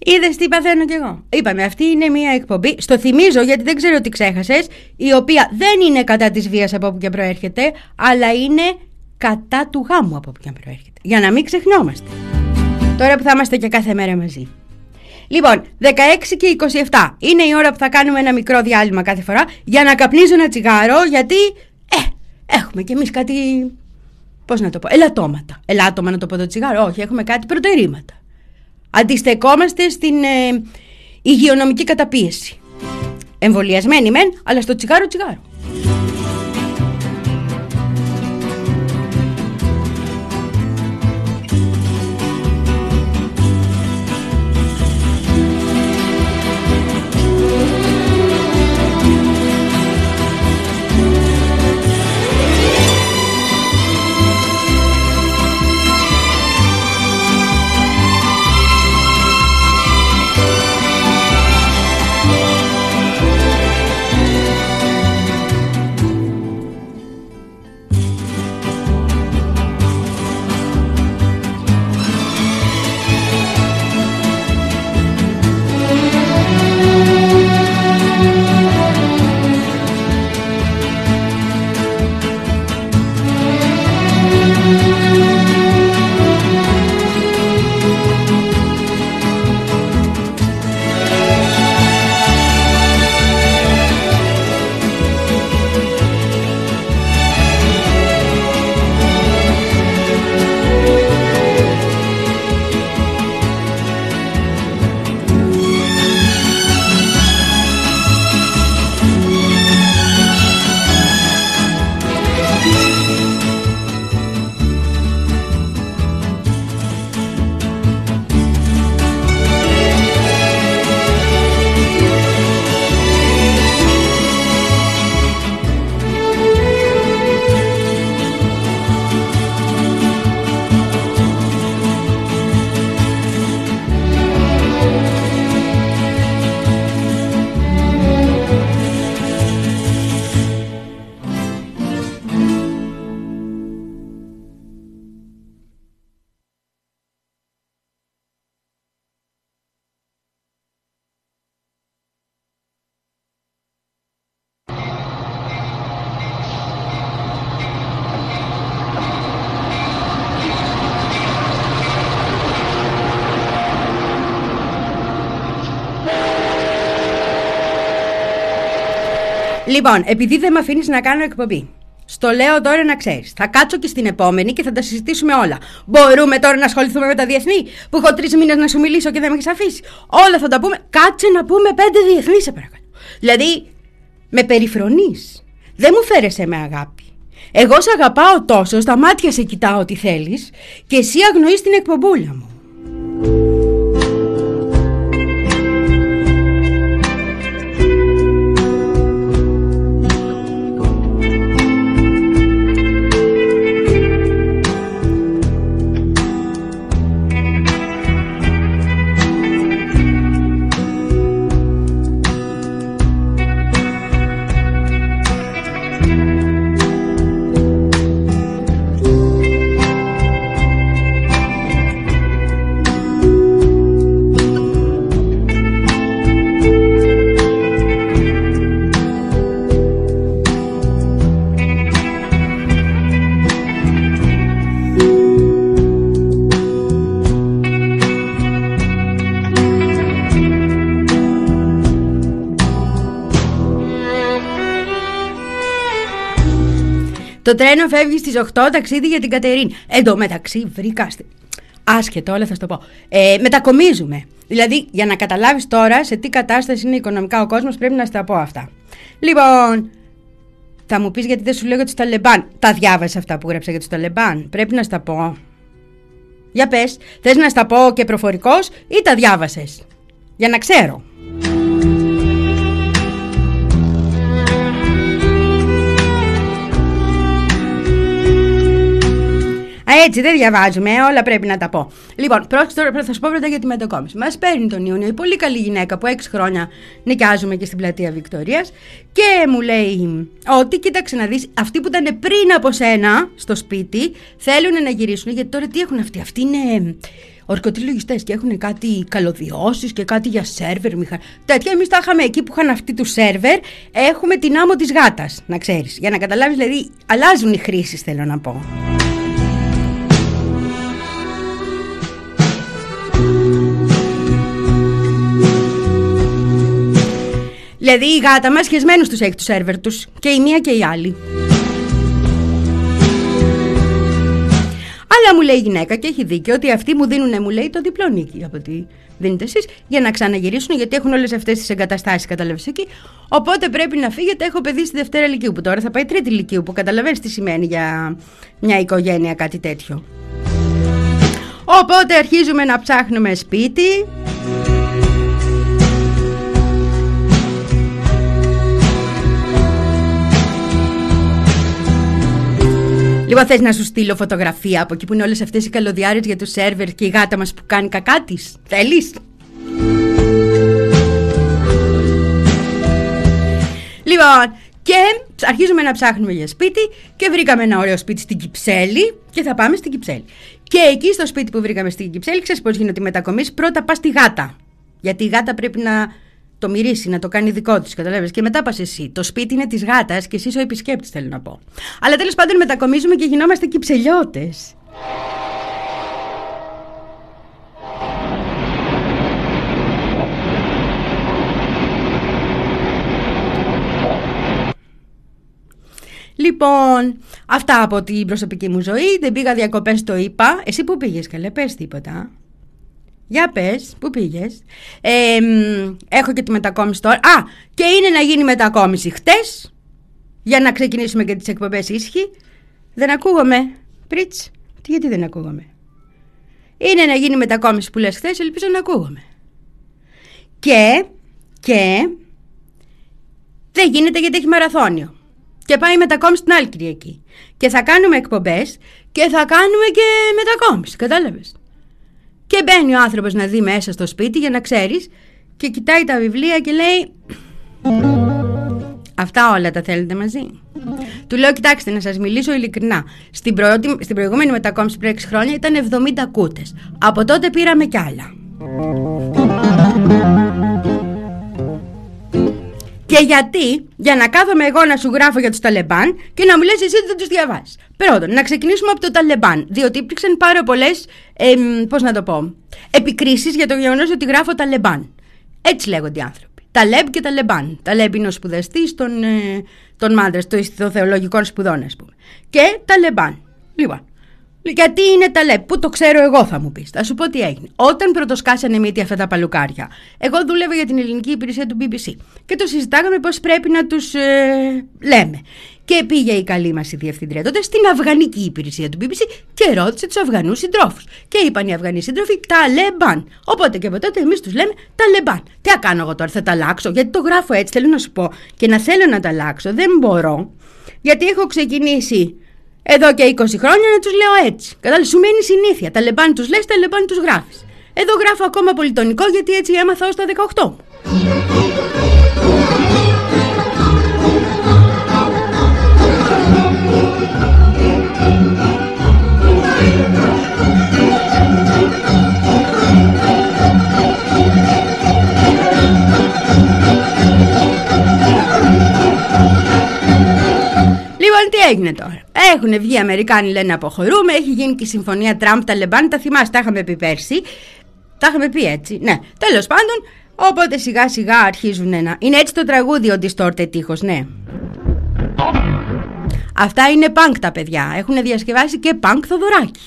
Είδες τι παθαίνω κι εγώ. Είπαμε, αυτή είναι μια εκπομπή. Στο θυμίζω γιατί δεν ξέρω τι ξέχασες. Η οποία δεν είναι κατά της βίας από όπου και προέρχεται, αλλά είναι κατά του γάμου από όπου και προέρχεται. Για να μην ξεχνιόμαστε. Τώρα που θα είμαστε και κάθε μέρα μαζί. Λοιπόν, δεκαέξι και είκοσι επτά είναι η ώρα που θα κάνουμε ένα μικρό διάλειμμα κάθε φορά για να καπνίζω ένα τσιγάρο, γιατί ε, έχουμε κι εμείς κάτι. Πώς να το πω, ελαττώματα. Ελάττωμα να το πω το τσιγάρο, όχι, έχουμε κάτι προτερήματα. Αντιστεκόμαστε στην ε, υγειονομική καταπίεση. Εμβολιασμένοι μεν, αλλά στο τσιγάρο τσιγάρο. Λοιπόν, επειδή δεν με αφήνεις να κάνω εκπομπή, στο λέω τώρα να ξέρεις. Θα κάτσω και στην επόμενη και θα τα συζητήσουμε όλα. Μπορούμε τώρα να ασχοληθούμε με τα διεθνή, που έχω τρεις μήνες να σου μιλήσω και δεν με έχεις αφήσει. Όλα θα τα πούμε. Κάτσε να πούμε πέντε διεθνή, σε παρακαλώ. Δηλαδή, με περιφρονείς. Δεν μου φέρεσαι με αγάπη. Εγώ σε αγαπάω τόσο, στα μάτια σε κοιτάω ό,τι θέλεις, και εσύ αγνοείς την εκπομπούλα μου. Το τρένο φεύγει στις οκτώ, ταξίδι για την Κατερίνη. Εν τω μεταξύ βρήκα... Άσχετο, όλα θα σου το πω. Ε, μετακομίζουμε. Δηλαδή, για να καταλάβεις τώρα σε τι κατάσταση είναι οικονομικά ο κόσμος, πρέπει να στα πω αυτά. Λοιπόν, θα μου πεις γιατί δεν σου λέω για τους Ταλεμπάν. Τα διάβασες αυτά που γράψα για τους Ταλεμπάν? Πρέπει να στα πω. Για πες, θες να στα πω και προφορικός ή τα διάβασες? Για να ξέρω. Έτσι δεν διαβάζουμε, όλα πρέπει να τα πω. Λοιπόν, πρόσεξε τώρα, θα σου πω πρώτα για τη μετακόμιση. Μας παίρνει τον Ιούνιο η πολύ καλή γυναίκα που έξι χρόνια νοικιάζουμε και στην πλατεία Βικτωρίας και μου λέει ότι κοίταξε να δεις, αυτοί που ήταν πριν από σένα στο σπίτι θέλουν να γυρίσουν, γιατί τώρα τι έχουν αυτοί? Αυτοί είναι ορκωτοί λογιστές και έχουν κάτι καλωδιώσεις και κάτι για σερβερ. Μηχα... Τέτοια εμείς τα είχαμε εκεί που είχαν αυτοί του σερβερ. Έχουμε την άμμο της γάτας, να ξέρεις. Για να καταλάβεις, δηλαδή, αλλάζουν οι χρήσεις, θέλω να πω. Δηλαδή η γάτα μας σχεσμένους τους έχει τους σερβερ τους. Και η μία και η άλλη. Αλλά μου λέει η γυναίκα και έχει δίκιο ότι αυτοί μου δίνουν, μου λέει, το διπλό νίκη από ό,τι δίνετε εσείς για να ξαναγυρίσουν, γιατί έχουν όλες αυτές τις εγκαταστάσεις, καταλαβαίνεις εκεί. Οπότε πρέπει να φύγετε. Έχω παιδί στη Δευτέρα Λυκείου που τώρα θα πάει Τρίτη Λυκείου, που καταλαβαίνεις τι σημαίνει για μια οικογένεια κάτι τέτοιο. Οπότε αρχίζουμε να ψάχνουμε σπίτι. Λοιπόν, θες να σου στείλω φωτογραφία από εκεί που είναι όλες αυτές οι καλωδιάρες για το σερβερ και η γάτα μας που κάνει κακά της? Θέλεις? Λοιπόν, και αρχίζουμε να ψάχνουμε για σπίτι και βρήκαμε ένα ωραίο σπίτι στην Κυψέλη και θα πάμε στην Κυψέλη. Και εκεί στο σπίτι που βρήκαμε στην Κυψέλη, ξέρεις πώς γίνεται η μετακομίση? Πρώτα πας στη γάτα, γιατί η γάτα πρέπει να το μυρίσει, να το κάνει δικό της, καταλάβεις. Και μετά πας εσύ. Το σπίτι είναι της γάτας και εσύ είσαι ο επισκέπτης, θέλω να πω. Αλλά τέλος πάντων μετακομίζουμε και γινόμαστε κυψελιώτες. Λοιπόν, αυτά από την προσωπική μου ζωή. Δεν πήγα διακοπές, το είπα. Εσύ που πήγες, καλέ, πες τίποτα. Για πες, πού πήγες? Ε, έχω και τη μετακόμιση τώρα. Α, και είναι να γίνει μετακόμιση χτες, για να ξεκινήσουμε και τις εκπομπές ίσχυ. Δεν ακούγομαι, πριτς. Τι, γιατί δεν ακούγομαι? Είναι να γίνει μετακόμιση που λες χτες, ελπίζω να ακούγομαι. Και, και, δεν γίνεται γιατί έχει μαραθώνιο. Και πάει η μετακόμιση την άλλη Κυριακή. Και θα κάνουμε εκπομπές και θα κάνουμε και μετακόμιση, κατάλαβες? Και μπαίνει ο άνθρωπος να δει μέσα στο σπίτι, για να ξέρεις, και κοιτάει τα βιβλία και λέει: αυτά όλα τα θέλετε μαζί? Του λέω: κοιτάξτε, να σας μιλήσω ειλικρινά. Στην, πρώτη, στην προηγούμενη μετακόμιση πριν έξι χρόνια ήταν εβδομήντα κούτες. Από τότε πήραμε κι άλλα. Και γιατί? Για να κάθομαι εγώ να σου γράφω για τους Ταλεμπάν και να μου λες εσύ ότι δεν τους διαβάζεις. Πρώτον, να ξεκινήσουμε από το Ταλεμπάν, διότι υπήρξαν πάρα πολλές, ε, πώς να το πω, επικρίσεις για το γεγονός ότι γράφω Ταλεμπάν. Έτσι λέγονται οι άνθρωποι. Ταλέμπ και Ταλεμπάν. Ταλέμπ είναι ο σπουδαστής των, ε, των μάντρας, των θεολογικών σπουδών, ας πούμε. Και Ταλεμπάν. Λοιπόν. Γιατί είναι Ταλέπ, που το ξέρω εγώ, θα μου πεις. Θα σου πω τι έγινε. Όταν πρωτοσκάσανε μύτη αυτά τα παλουκάρια, εγώ δούλευα για την ελληνική υπηρεσία του μπι μπι σι και το συζητάγαμε πώς πρέπει να τους ε, λέμε. Και πήγε η καλή μας η διευθύντρια τότε στην αφγανική υπηρεσία του μπι μπι σι και ρώτησε τους Αφγανούς συντρόφους. Και είπαν οι Αφγανοί σύντροφοι Ταλεμπάν. Οπότε και από τότε εμείς τους λέμε Ταλεμπάν. Τι θα κάνω εγώ τώρα, θα τα αλλάξω? Γιατί το γράφω έτσι, θέλω να σου πω. Και να θέλω να τα αλλάξω, δεν μπορώ. Γιατί έχω ξεκινήσει εδώ και είκοσι χρόνια να τους λέω έτσι. Κατάλαβες, σου μένει συνήθεια. Ταλεμπάν τους λες, Ταλεμπάν τους γράφεις. Εδώ γράφω ακόμα πολιτονικό, γιατί έτσι έμαθα ως τα δεκαοκτώ μου. Λοιπόν, τι έγινε τώρα? Έχουν βγει οι Αμερικάνοι, λένε αποχωρούμε. Έχει γίνει και η συμφωνία Τραμπ-Ταλεμπάν. Τα θυμάσαι, τα είχαμε πει πέρσι. Τα είχαμε πει έτσι. Ναι, τέλος πάντων. Οπότε σιγά σιγά αρχίζουν να. Είναι έτσι το τραγούδι, ο Distorted τείχος, ναι. Αυτά είναι πανκ τα παιδιά. Έχουν διασκευάσει και πανκ Θοδωράκι.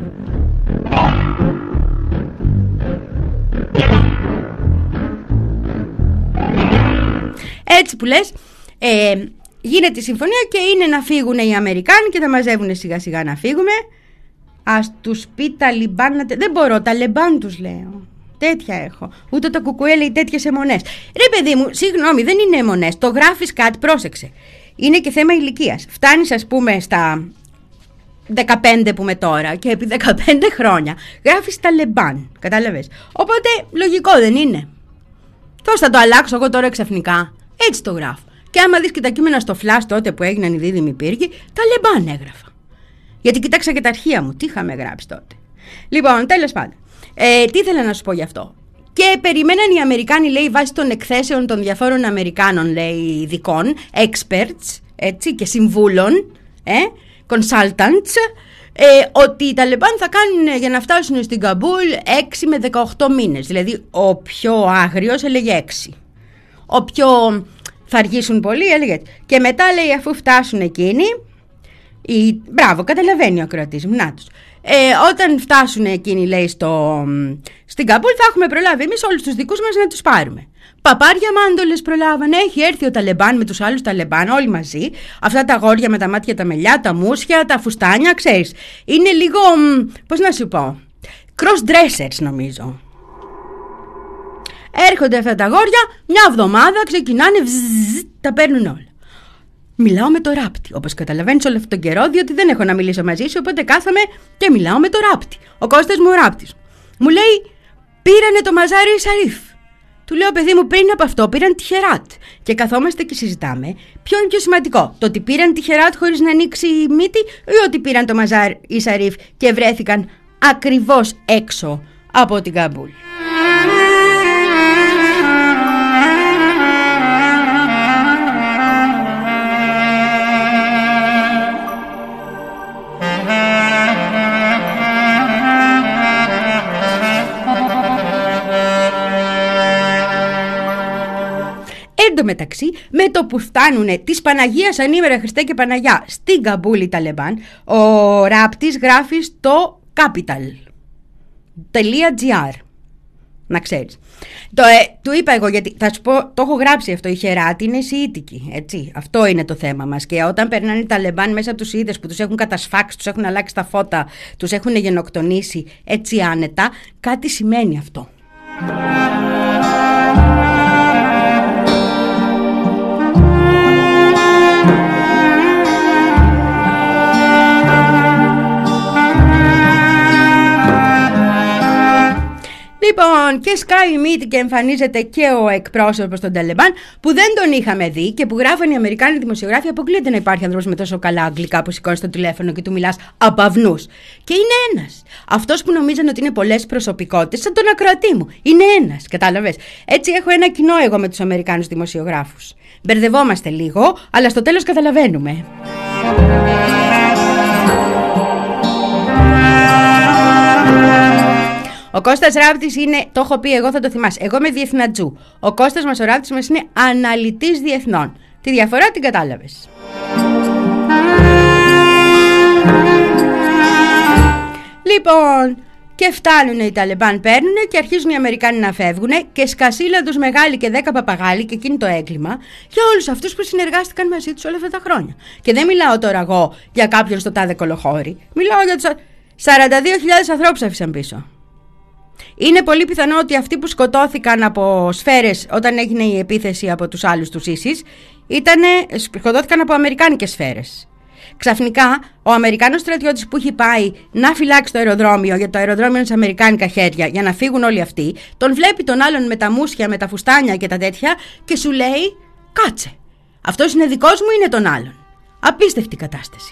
Έτσι που λες. Ε, Γίνεται η συμφωνία και είναι να φύγουν οι Αμερικάνοι και θα μαζεύουν σιγά σιγά να φύγουμε. Ας τους πει Ταλιμπάν. Δεν μπορώ, Ταλεμπάν τους λέω. Τέτοια έχω. Ούτε το κουκουέ λέει τέτοιες αιμονές. Ρε παιδί μου, συγγνώμη, δεν είναι αιμονές. Το γράφεις κάτι, πρόσεξε. Είναι και θέμα ηλικίας. Φτάνεις, ας πούμε, στα δεκαπέντε που είμαι τώρα και επί δεκαπέντε χρόνια γράφεις Ταλεμπάν. Κατάλαβες? Οπότε λογικό δεν είναι? Πώς θα το αλλάξω εγώ τώρα ξαφνικά? Έτσι το γράφω. Και άμα δεις και τα κείμενα στο Flash τότε που έγιναν οι δίδυμοι πύργοι, Ταλεμπάν έγραφα. Γιατί κοιτάξα και τα αρχεία μου, τι είχαμε γράψει τότε. Λοιπόν, τέλος πάντων. Ε, τι ήθελα να σου πω γι' αυτό. Και περιμέναν οι Αμερικάνοι, λέει, βάσει των εκθέσεων των διαφόρων Αμερικάνων, λέει, ειδικών, experts, έτσι, και συμβούλων, ε, consultants, ε, ότι οι Ταλιμπάν θα κάνουν για να φτάσουν στην Καμπούλ έξι με δεκαοκτώ μήνες. Δηλαδή, ο πιο άγριος έλεγε έξι. Ο πιο θα αργήσουν πολύ έλεγε έτσι. Και μετά, λέει, αφού φτάσουν εκείνοι, η... μπράβο, καταλαβαίνει ο ακροατής μου, να τους. Ε, όταν φτάσουν εκείνοι, λέει, στο, στην Καμπούλ, θα έχουμε προλάβει εμείς όλους τους δικούς μας να τους πάρουμε. Παπάρια μάντολες προλάβανε, έχει έρθει ο Ταλιμπάν με τους άλλους Ταλιμπάν, όλοι μαζί. Αυτά τα αγόρια με τα μάτια τα μελιά, τα μουσια, τα φουστάνια, ξέρεις. Είναι λίγο, πώς να σου πω, cross-dressers νομίζω. Έρχονται αυτά τα αγόρια, μια εβδομάδα ξεκινάνε, βζζζ, τα παίρνουν όλα. Μιλάω με το ράπτη, όπως καταλαβαίνεις όλο αυτόν τον καιρό, διότι δεν έχω να μιλήσω μαζί σου, οπότε κάθομαι και μιλάω με το ράπτη. Ο Κώστας μου ο ράπτης. Μου λέει, πήρανε το μαζάρι Σαρίφ. Του λέω, παιδί μου, πριν από αυτό πήραν τη Χεράτ. Και καθόμαστε και συζητάμε ποιο είναι πιο σημαντικό, το ότι πήραν τη Χεράτ χωρίς να ανοίξει η μύτη, ή ότι πήραν το μαζάρι Σαρίφ και βρέθηκαν ακριβώς έξω από την Καμπούλ. Εν τω μεταξύ, με το που φτάνουνε της Παναγίας ανήμερα Χριστέ και Παναγιά στην Καμπούλ οι Ταλιμπάν, ο ράπτης γράφει στο capital.gr. Να ξέρεις. Το, ε, του είπα εγώ, γιατί θα σου πω, το έχω γράψει αυτό, η Χεράτ είναι Σιήτικη, έτσι. Αυτό είναι το θέμα μας. Και όταν περνάνε οι Ταλιμπάν μέσα από τους Σιήτες που τους έχουν κατασφάξει, τους έχουν αλλάξει τα φώτα, τους έχουν γενοκτονήσει έτσι άνετα, κάτι σημαίνει αυτό. Λοιπόν, και σκάει η μύτη και εμφανίζεται και ο εκπρόσωπος των Ταλιμπάν που δεν τον είχαμε δει και που γράφαν οι Αμερικάνοι δημοσιογράφοι. Αποκλείεται να υπάρχει άνθρωπος με τόσο καλά αγγλικά που σηκώνει στο τηλέφωνο και του μιλάς από αυνούς. Και είναι ένας. Αυτός που νομίζαν ότι είναι πολλές προσωπικότητες, σαν τον ακροατή μου. Είναι ένας, κατάλαβες. Έτσι έχω ένα κοινό εγώ με τους Αμερικάνους δημοσιογράφους. Μπερδευόμαστε λίγο, αλλά στο τέλος καταλαβαίνουμε. Ο Κώστας Ράπτης είναι, το έχω πει εγώ, θα το θυμάσαι. Εγώ είμαι διεθνατζού. Ο Κώστας μας ο Ράπτης μας είναι αναλυτής διεθνών. Τη διαφορά την κατάλαβες. Λοιπόν, και φτάνουν οι Ταλιμπάν, παίρνουν και αρχίζουν οι Αμερικάνοι να φεύγουν και σκασίλα τους μεγάλοι και δέκα παπαγάλοι, και εκείνη το έγκλημα, για όλους αυτούς που συνεργάστηκαν μαζί τους όλα αυτά τα χρόνια. Και δεν μιλάω τώρα εγώ για κάποιον στο τάδε κολοχώρι. Μιλάω για τους σαράντα δύο χιλιάδες ανθρώπους άφησαν πίσω. Είναι πολύ πιθανό ότι αυτοί που σκοτώθηκαν από σφαίρες όταν έγινε η επίθεση από τους άλλους τους ίσις ήτανε, σκοτώθηκαν από αμερικάνικες σφαίρες. Ξαφνικά ο Αμερικάνος στρατιώτης που έχει πάει να φυλάξει το αεροδρόμιο, γιατί το αεροδρόμιο είναι σε αμερικάνικα χέρια, για να φύγουν όλοι αυτοί, τον βλέπει τον άλλον με τα μουσια, με τα φουστάνια και τα τέτοια και σου λέει, κάτσε, αυτός είναι δικός μου ή είναι τον άλλον? Απίστευτη κατάσταση.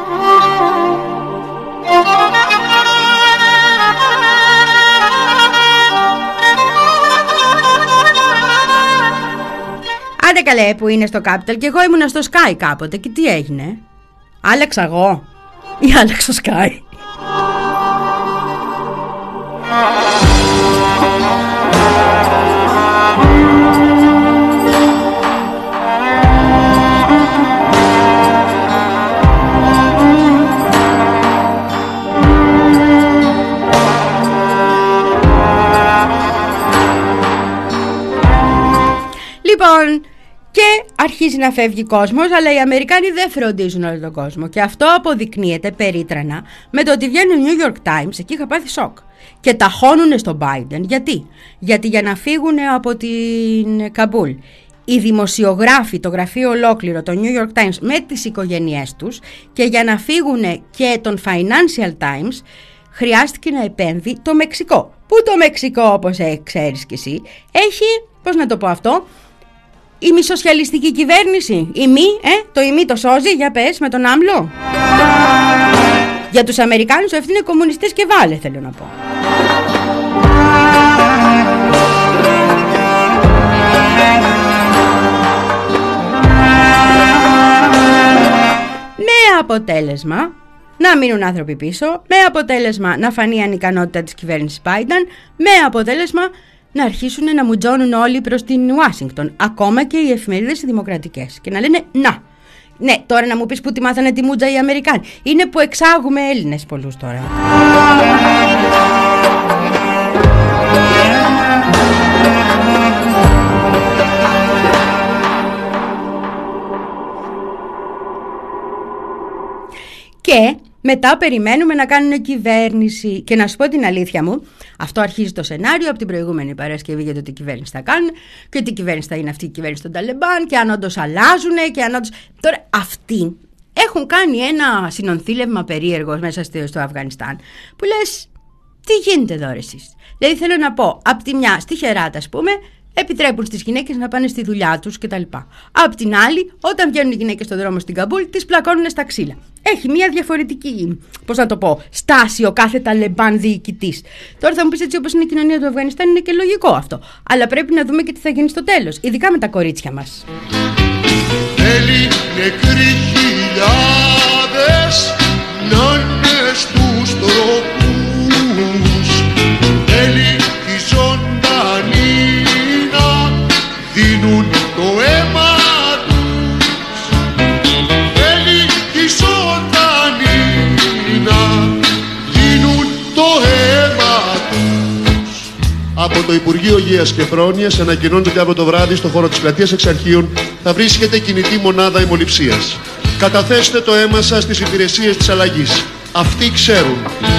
Άντε καλέ που είναι στο Capital, και εγώ ήμουνα στο Sky κάποτε. Και τι έγινε? Άλλαξα εγώ ή άλλαξα Sky? Λοιπόν, και αρχίζει να φεύγει κόσμος, αλλά οι Αμερικάνοι δεν φροντίζουν όλο τον κόσμο. Και αυτό αποδεικνύεται περίτρανα με το ότι βγαίνει ο New York Times, εκεί είχα πάθει σοκ, και ταχώνουνε στον Biden. Γιατί? Γιατί για να φύγουν από την Καμπούλ οι δημοσιογράφοι, το γραφείο ολόκληρο, το New York Times με τις οικογένειές τους, και για να φύγουν και τον Financial Times, χρειάστηκε να επέμβει το Μεξικό. Που το Μεξικό, όπως ξέρεις κι εσύ, έχει, πώς να το πω αυτό, η μη σοσιαλιστική κυβέρνηση. Η μη, ε, το ημί το σώζει, για πες, με τον Άμλο. Για τους Αμερικάνους αυτοί είναι κομμουνιστές και βάλε, θέλω να πω. αποτέλεσμα να μείνουν άνθρωποι πίσω, με αποτέλεσμα να φανεί η ανικανότητα της κυβέρνησης Biden, με αποτέλεσμα να αρχίσουν να μουτζώνουν όλοι προς την Ουάσιγκτον, ακόμα και οι εφημερίδες οι δημοκρατικές, και να λένε να, ναι, τώρα να μου πεις που τη μάθανε τη μούτζα οι Αμερικάνοι. Είναι που εξάγουμε Έλληνες πολλούς τώρα. Και μετά περιμένουμε να κάνουν κυβέρνηση. Και να σου πω την αλήθεια μου, αυτό αρχίζει το σενάριο από την προηγούμενη Παρασκευή για το τι κυβέρνηση θα κάνουν και ότι η κυβέρνηση θα είναι αυτή η κυβέρνηση των Ταλεμπάν και αν όντως αλλάζουν και αν όντως... Τώρα αυτοί έχουν κάνει ένα συνονθήλευμα περίεργο μέσα στο Αφγανιστάν που λες, τι γίνεται εδώ ρε εσείς? Δηλαδή θέλω να πω, απ' τη μια στη Χεράτα ας πούμε, επιτρέπουν στις γυναίκες να πάνε στη δουλειά τους κτλ. Απ' την άλλη, όταν βγαίνουν οι γυναίκες στον δρόμο στην Καμπούλ, τις πλακώνουν στα ξύλα. Έχει μια διαφορετική, πώς να το πω, στάση ο κάθε Ταλεμπάν διοικητής. Τώρα θα μου πεις, έτσι όπως είναι η κοινωνία του Αφγανιστάν, είναι και λογικό αυτό. Αλλά πρέπει να δούμε και τι θα γίνει στο τέλος, ειδικά με τα κορίτσια μας. Θέλει νεκροί χιλιάδες να είναι στους τροπούς. Θέλει οι ζωντανοί να δίνουν το αίμα τους. Θέλει οι ζωντανοί να δίνουν το αίμα τους. Από το Υπουργείο Υγείας και Πρόνοιας ανακοινώνεται ότι από το βράδυ στο χώρο της πλατείας Εξαρχείων θα βρίσκεται κινητή μονάδα αιμοληψίας. Καταθέστε το αίμα σας στις υπηρεσίες της αλλαγής. Αυτοί ξέρουν.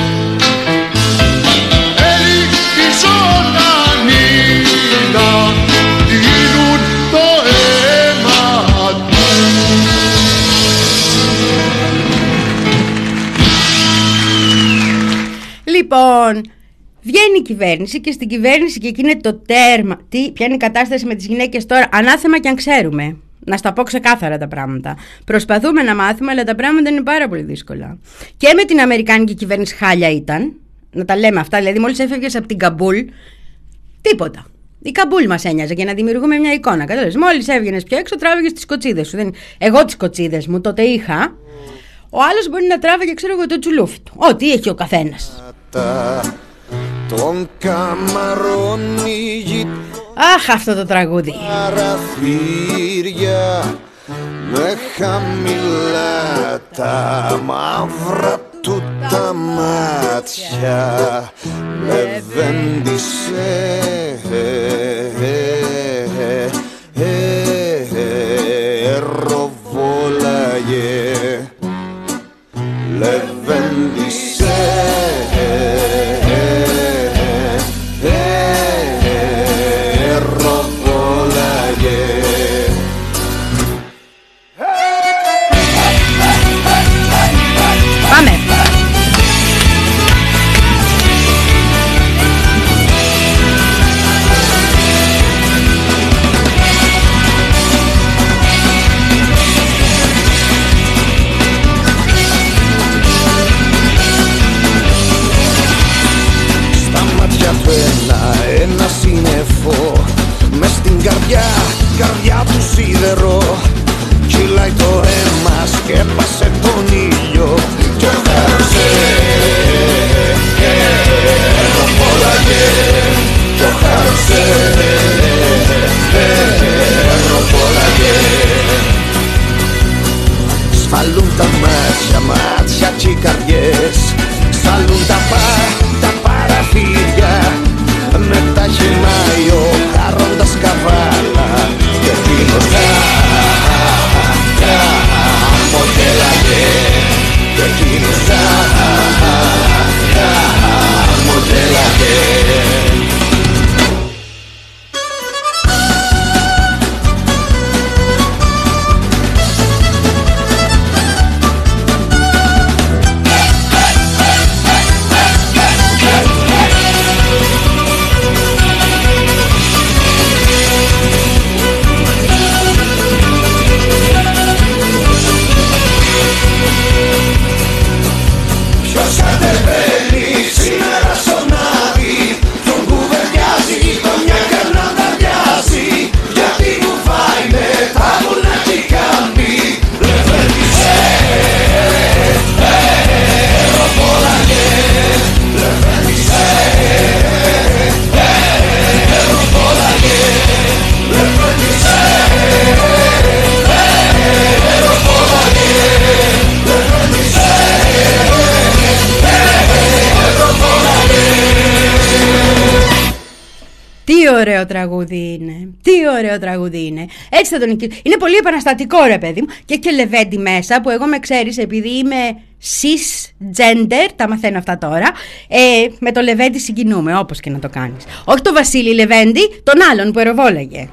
Λοιπόν, βγαίνει η κυβέρνηση και στην κυβέρνηση και εκεί είναι το τέρμα. Τι, ποια είναι η κατάσταση με τις γυναίκες τώρα? Ανάθεμα κι αν ξέρουμε. Να στα πω ξεκάθαρα τα πράγματα. Προσπαθούμε να μάθουμε, αλλά τα πράγματα είναι πάρα πολύ δύσκολα. Και με την αμερικάνικη κυβέρνηση χάλια ήταν. Να τα λέμε αυτά. Δηλαδή, μόλις έφευγες από την Καμπούλ, τίποτα. Η Καμπούλ μας ένοιαζε για να δημιουργούμε μια εικόνα. Κατάλαβες. Μόλις έβγαινες πιο έξω, τράβηγες τις κοτσίδες σου. Δεν... Εγώ τις κοτσίδες μου τότε είχα. Ο άλλος μπορεί να τράβηγε, ξέρω εγώ, το τσουλούφι του. Ό,τι έχει ο καθένας. Τον καμαρώνει γη. Αχ, αυτό το τραγούδι. Παραθύρια με χαμηλά τα μαύρα του τα μάτια. Λεβέντισε ροβόλαγε. Λεβέντισε ένα σύννεφο μες στην καρδιά, καρδιά του σίδερο. Κυλάει το αίμα, σκέπασε τον ήλιο και χάρωσε, ροπόλαγε, και χάρωσε, ροπόλαγε. Σφαλούν τα μάτια, μάτια κι οι καρδιές, σφαλούν τα πα, τα παραθύρια. Μετά χυμάει ο χαρώντας καβάλα και εκείνος μοντέλαγε, και εκείνος μοντέλαγε. ωραίο τραγούδι είναι. Τι ωραίο τραγούδι είναι. Έτσι θα τον νικήσω. Είναι πολύ επαναστατικό, ρε παιδί μου. Και έχει και Λεβέντη μέσα, που εγώ με ξέρεις, επειδή είμαι cisgender, τα μαθαίνω αυτά τώρα. Ε, με το Λεβέντη συγκινούμε, όπως και να το κάνεις. Όχι το Βασίλη Λεβέντη, τον άλλον που αεροβόλαγε.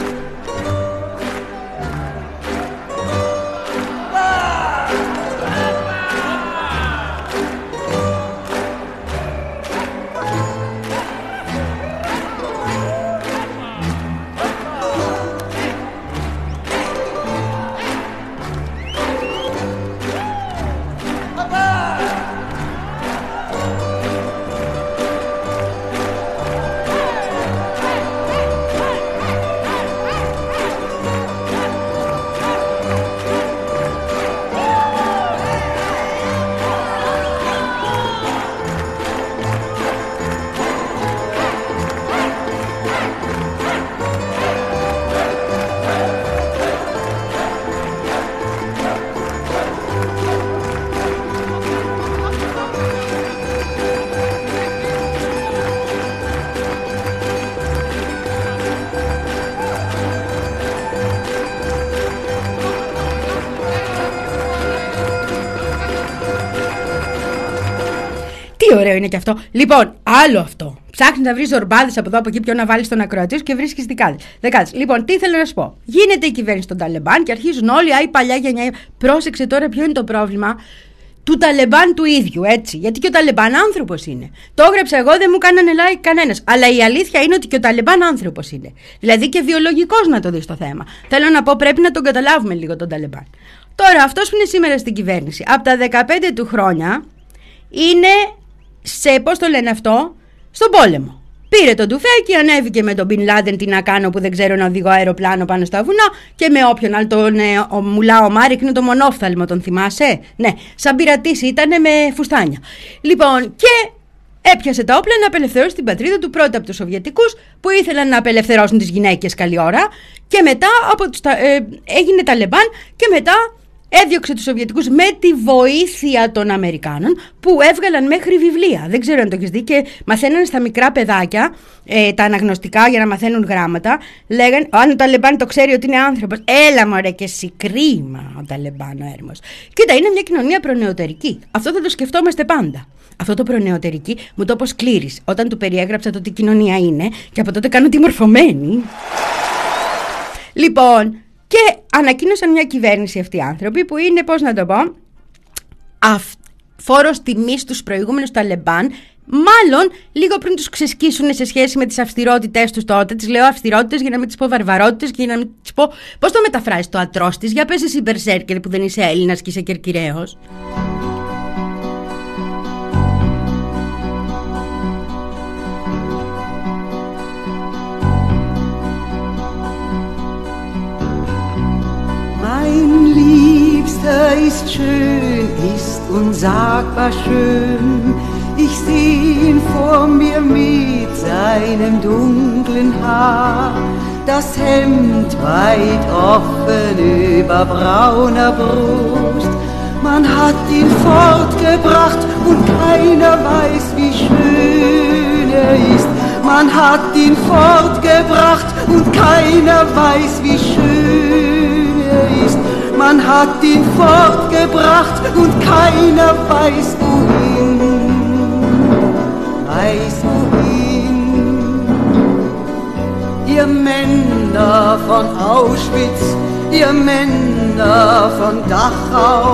Τι ωραίο είναι και αυτό. Λοιπόν, άλλο αυτό. Ψάχνει να βρει ζορμπάδες από εδώ από εκεί, ποιο να βάλει στον ακροατή σου και βρίσκει δεκάδες. Λοιπόν, τι θέλω να σου πω. Γίνεται η κυβέρνηση των Ταλεμπάν και αρχίζουν όλοι, α, η παλιά γενιά. Πρόσεξε τώρα ποιο είναι το πρόβλημα του Ταλεμπάν του ίδιου, έτσι. Γιατί και ο Ταλεμπάν άνθρωπος είναι. Το έγραψα εγώ, δεν μου κάνανε like κανένας. Αλλά η αλήθεια είναι ότι και ο Ταλεμπάν άνθρωπος είναι. Δηλαδή και βιολογικός να το δεις το θέμα. Θέλω να πω, πρέπει να τον καταλάβουμε λίγο τον Ταλεμπάν. Τώρα, αυτός που είναι σήμερα στην κυβέρνηση, από τα δεκαπέντε του χρόνια είναι σε, πώς το λένε αυτό, στον πόλεμο. Πήρε τον τουφέκι, ανέβηκε με τον Μπιν Λάντεν, τι να κάνω που δεν ξέρω να οδηγώ αεροπλάνο πάνω στα βουνά, και με όποιον άλλο, τον ε, ο Μουλά Ομάρ, ρίχνει το μονόφθαλμο, τον θυμάσαι? Ναι, σαν πειρατής ήτανε με φουστάνια. Λοιπόν, και έπιασε τα όπλα να απελευθερώσει την πατρίδα του, πρώτα από τους Σοβιετικούς που ήθελαν να απελευθερώσουν τις γυναίκες καλή ώρα, και μετά από τους, ε, έγινε Ταλεμπάν, και μετά έδιωξε τους Σοβιετικούς με τη βοήθεια των Αμερικάνων, που έβγαλαν μέχρι βιβλία. Δεν ξέρω αν το έχεις δει, και μαθαίνανε στα μικρά παιδάκια ε, τα αναγνωστικά για να μαθαίνουν γράμματα. Λέγανε, αν ο Ταλεμπάν το ξέρει ότι είναι άνθρωπος, έλα μωρέ και εσύ, κρίμα ο Ταλεμπάν ο έρμος. Κοίτα, είναι μια κοινωνία προνεωτερική. Αυτό θα το σκεφτόμαστε πάντα. Αυτό το προνεωτερική μου το πως κλείρεις όταν του περιέγραψα το τι κοινωνία είναι, και από τότε κάνω τη μορφωμένη. Λοιπόν, και ανακοίνωσαν μια κυβέρνηση αυτοί οι άνθρωποι που είναι, πώς να το πω, αυ, φόρος τιμής στους προηγούμενους Ταλεμπάν, μάλλον λίγο πριν τους ξεσκίσουν σε σχέση με τις αυστηρότητες τους τότε. Τις λέω αυστηρότητες για να μην τις πω βαρβαρότητες και για να μην τις πω, πώς το μεταφράζεις το ατρόστης? Για πες εσύ, Μπερσέρκερ, που δεν είσαι Έλληνας και είσαι Κερκυραίος. Mein Liebster ist schön, ist unsagbar schön. Ich seh ihn vor mir mit seinem dunklen Haar. Das Hemd weit offen über brauner Brust. Man hat ihn fortgebracht und keiner weiß, wie schön er ist. Man hat ihn fortgebracht und keiner weiß, wie schön er ist. Man hat ihn fortgebracht und keiner weiß, wohin, weiß wohin. Ihr Männer von Auschwitz, ihr Männer von Dachau,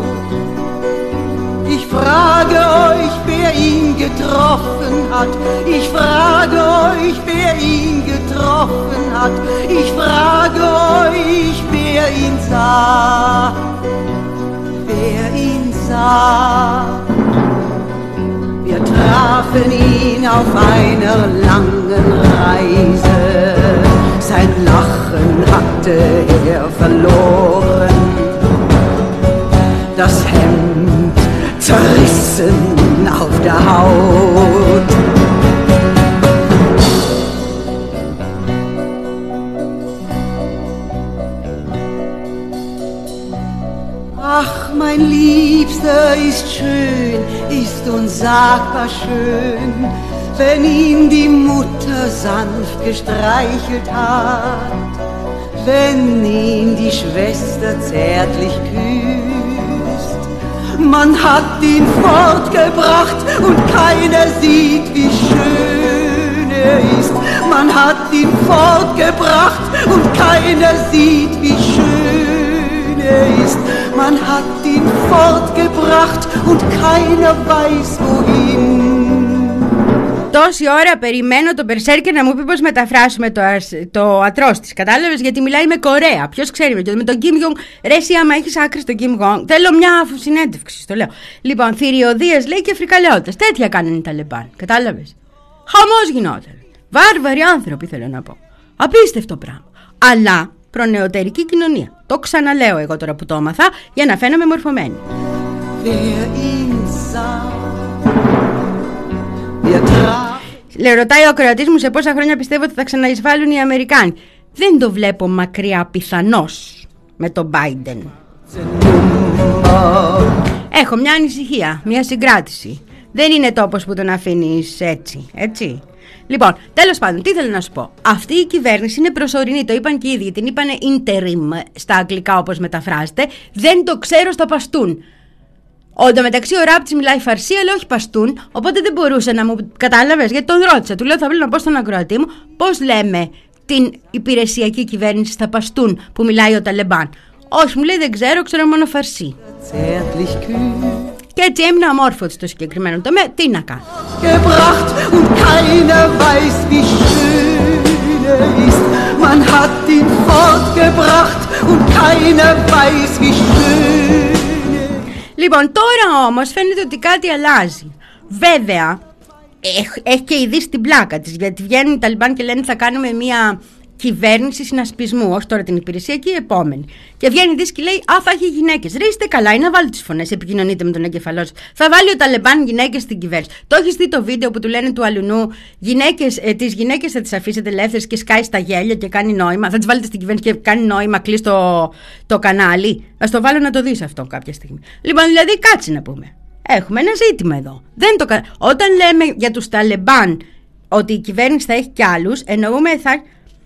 ich frage euch, wer ihn getroffen hat. Ich frage euch, wer ihn getroffen hat. Ich frage euch, wer ihn sah. Wer ihn sah. Wir trafen ihn auf einer langen Reise. Sein Lachen hatte er verloren. Das Hemd zerrissen auf der Haut. Ach, mein Lieb, Liebste ist schön, ist unsagbar schön, wenn ihn die Mutter sanft gestreichelt hat, wenn ihn die Schwester zärtlich küsst. Man hat ihn fortgebracht und keiner sieht, wie schön er ist. Man hat ihn fortgebracht und keiner sieht, wie schön er ist. Man hat ihn fortgebracht und keiner weiß wohin. Τόση ώρα περιμένω τον Μπερσέρκε να μου πει πώς μεταφράσουμε το, το ατρός της. Κατάλαβες, γιατί μιλάει με Κορέα. Ποιος ξέρει, με τον Κιμ Γιονγκ. Ρε, εσύ άμα έχεις άκρη στον Κιμ Γιονγκ. Θέλω μια συνέντευξη, το λέω. Λοιπόν, θηριωδίες λέει και φρικαλαιότητες. Τέτοια κάνουν οι Ταλιμπάν. Κατάλαβες. Χαμός γινόταν. Βάρβαροι άνθρωποι, θέλω να πω. Απίστευτο πράγμα. Αλλά προνεωτερική κοινωνία. Το ξαναλέω εγώ τώρα που το έμαθα για να φαίνομαι μορφωμένη. Λέει, ρωτάει ο ακροατής μου σε πόσα χρόνια πιστεύω ότι θα ξαναεισβάλλουν οι Αμερικάνοι. Δεν το βλέπω μακριά πιθανώς με τον Biden. Έχω μια ανησυχία, μια συγκράτηση. Δεν είναι τόπος που τον αφήνεις έτσι, έτσι. Λοιπόν, τέλος πάντων, τι θέλω να σου πω. Αυτή η κυβέρνηση είναι προσωρινή, το είπαν και οι ίδιοι. Την είπανε interim στα αγγλικά όπως μεταφράζεται. Δεν το ξέρω στα παστούν. Όντα μεταξύ ο Ράπτης μιλάει φαρσί, αλλά όχι παστούν. Οπότε δεν μπορούσε να μου. Κατάλαβες, γιατί τον ρώτησα. Του λέω, θα πρέπει να πω στον ακροατή μου πώς λέμε την υπηρεσιακή κυβέρνηση στα παστούν που μιλάει ο Ταλιμπάν. Όχι, μου λέει, δεν ξέρω, ξέρω μόνο φαρσί. Και έτσι έμεινα αμόρφωτη στο συγκεκριμένο τομέα. Τι να κάνω. Λοιπόν, τώρα όμως φαίνεται ότι κάτι αλλάζει. Βέβαια, έχει, έχει και η Δύση την πλάκα της, γιατί βγαίνουν οι Ταλιμπάν και λένε θα κάνουμε μια κυβέρνηση συνασπισμού, όχι τώρα την υπηρεσιακή, η επόμενη. Και βγαίνει η Δύση και λέει, α, θα έχει γυναίκες. Ρε, είστε καλά, είναι να βάλει τις φωνές, επικοινωνείτε με τον εγκεφαλό σας. Θα βάλει ο Ταλιμπάν γυναίκες στην κυβέρνηση. Το έχεις δει το βίντεο που του λένε του αλουνού, γυναίκες, ε, τις γυναίκες θα τις αφήσετε ελεύθερες και σκάει στα γέλια και κάνει νόημα. Θα τις βάλετε στην κυβέρνηση και κάνει νόημα, κλείσει το, το κανάλι. Θα στο βάλω να το δεις αυτό κάποια στιγμή. Λοιπόν, δηλαδή, κάτσε να πούμε. Έχουμε ένα ζήτημα εδώ. Δεν το... Όταν λέμε για τους Ταλιμπάν ότι η κυβέρνηση θα έχει κι άλλους, εννοούμε θα.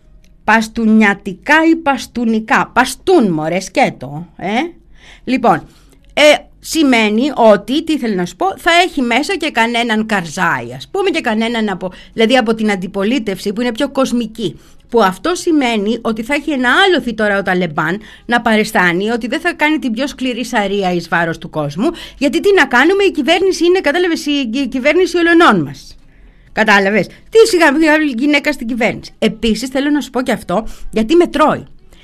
Παστουνιατικά ή παστουνικά. Παστούν, μωρέ, σκέτο. Ε? Λοιπόν, ε, σημαίνει ότι, τι ήθελα να σου πω, θα έχει μέσα και κανέναν Καρζάη, ας πούμε, και κανέναν από, δηλαδή από την αντιπολίτευση που είναι πιο κοσμική. Που αυτό σημαίνει ότι θα έχει ένα άλοθη τώρα ο Ταλιμπάν να παριστάνει ότι δεν θα κάνει την πιο σκληρή σαρία εις βάρος του κόσμου, γιατί τι να κάνουμε, η κυβέρνηση είναι, κατάλαβες, η κυβέρνηση ολονών μας. Κατάλαβες. Τι σιγά γυναίκα στην κυβέρνηση. Επίσης θέλω να σου πω και αυτό, γιατί με τρώει.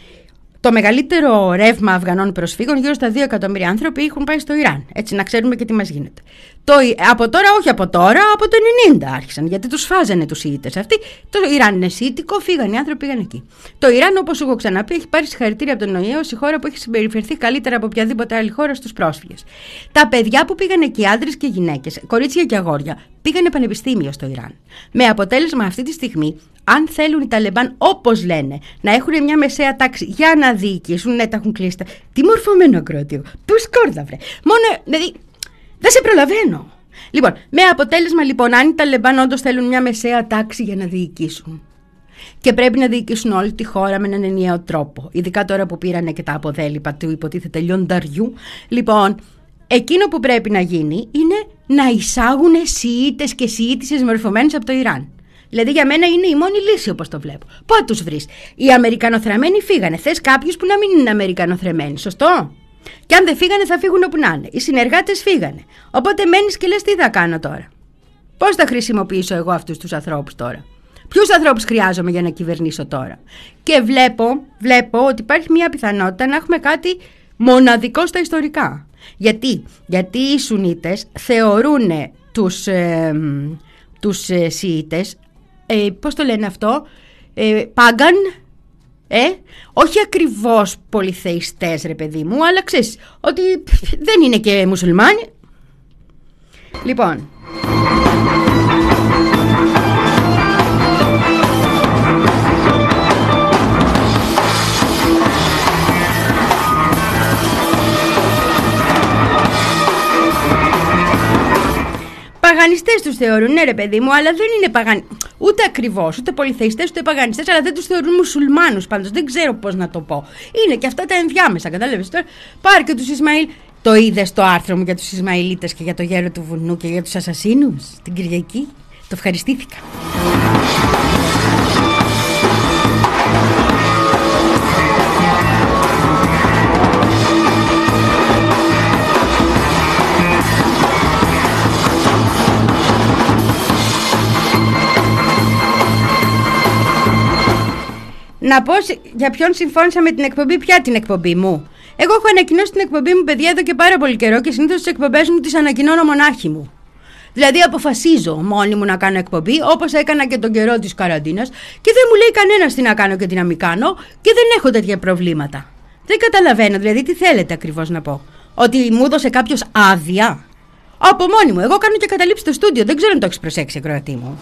Το μεγαλύτερο ρεύμα Αφγανών προσφύγων, γύρω στα δύο εκατομμύρια άνθρωποι, έχουν πάει στο Ιράν. Έτσι, να ξέρουμε και τι μας γίνεται. Το, από τώρα, όχι από τώρα, από το ενενήντα άρχισαν, γιατί τους φάζανε τους Σιήτες αυτοί. Το Ιράν είναι Σιήτικο, φύγανε οι άνθρωποι, πήγαν εκεί. Το Ιράν, όπως σου έχω ξαναπεί, έχει πάρει συγχαρητήρια από τον ΟΗΕ ως η χώρα που έχει συμπεριφερθεί καλύτερα από οποιαδήποτε άλλη χώρα στους πρόσφυγες. Τα παιδιά που πήγαν εκεί, άντρες και γυναίκες, κορίτσια και αγόρια, πήγανε πανεπιστήμιο στο Ιράν. Με αποτέλεσμα αυτή τη στιγμή, αν θέλουν οι Ταλιμπάν, όπως λένε, να έχουν μια μεσαία τάξη για να διοικήσουν, ναι, τα έχουν κλείσει. Τι μορφωμένο ακροατήριο. Του σκόρδα, βρε. Μόνο, δηλαδή, δεν σε προλαβαίνω. Λοιπόν, με αποτέλεσμα, λοιπόν, αν οι Ταλιμπάν όντως θέλουν μια μεσαία τάξη για να διοικήσουν και πρέπει να διοικήσουν όλη τη χώρα με έναν ενιαίο τρόπο, ειδικά τώρα που πήρανε και τα αποδέλυπα του υποτίθεται λιονταριού, λοιπόν, εκείνο που πρέπει να γίνει είναι να εισάγουν Σιήτες και Σιήτισσες μορφωμένους από το Ιράν. Δηλαδή για μένα είναι η μόνη λύση, όπως το βλέπω. Πότε τους βρεις? Οι Αμερικανοθρεμένοι φύγανε. Θες κάποιους που να μην είναι Αμερικανοθρεμένοι, σωστό? Και αν δεν φύγανε θα φύγουν όπου να είναι. Οι συνεργάτες φύγανε. Οπότε μένεις και λες τι θα κάνω τώρα. Πώς θα χρησιμοποιήσω εγώ αυτούς τους ανθρώπους τώρα? Ποιους ανθρώπους χρειάζομαι για να κυβερνήσω τώρα? Και βλέπω, βλέπω ότι υπάρχει μια πιθανότητα να έχουμε κάτι μοναδικό στα ιστορικά. Γιατί? Γιατί οι Σουνίτες θεωρούν τους, ε, τους ε, Σιήτες, ε, πώς το λένε αυτό, ε, πάγκαν, ε, όχι ακριβώς πολυθεϊστές ρε παιδί μου, αλλά ξέρεις ότι δεν είναι και μουσουλμάνοι. Λοιπόν, παγανιστές τους θεωρούν, ναι ρε παιδί μου, αλλά δεν είναι παγανιστές. Ούτε ακριβώς, ούτε πολυθεϊστές, ούτε παγανιστές, αλλά δεν τους θεωρούν μουσουλμάνους πάντως. Δεν ξέρω πώς να το πω. Είναι και αυτά τα ενδιάμεσα, κατάλαβες τώρα. Πάρε και τους Ισμαήλ. Το είδες το άρθρο μου για τους Ισμαηλίτες και για το γέρο του βουνού και για τους ασασίνους την Κυριακή? Το ευχαριστήθηκα. Να πω για ποιον συμφώνησα με την εκπομπή, ποια την εκπομπή μου. Εγώ έχω ανακοινώσει την εκπομπή μου, παιδιά, εδώ και πάρα πολύ καιρό και συνήθως τις εκπομπές μου τις ανακοινώνω μονάχη μου. Δηλαδή αποφασίζω μόνη μου να κάνω εκπομπή, όπως έκανα και τον καιρό της καραντίνας, και δεν μου λέει κανένας τι να κάνω και τι να μην κάνω και δεν έχω τέτοια προβλήματα. Δεν καταλαβαίνω, δηλαδή τι θέλετε ακριβώς να πω. Ότι μου έδωσε κάποιος άδεια? Από μόνη μου. Εγώ κάνω και καταλήψεις στο στούντιο. Δεν ξέρω αν το έχεις προσέξει, ακροατή μου.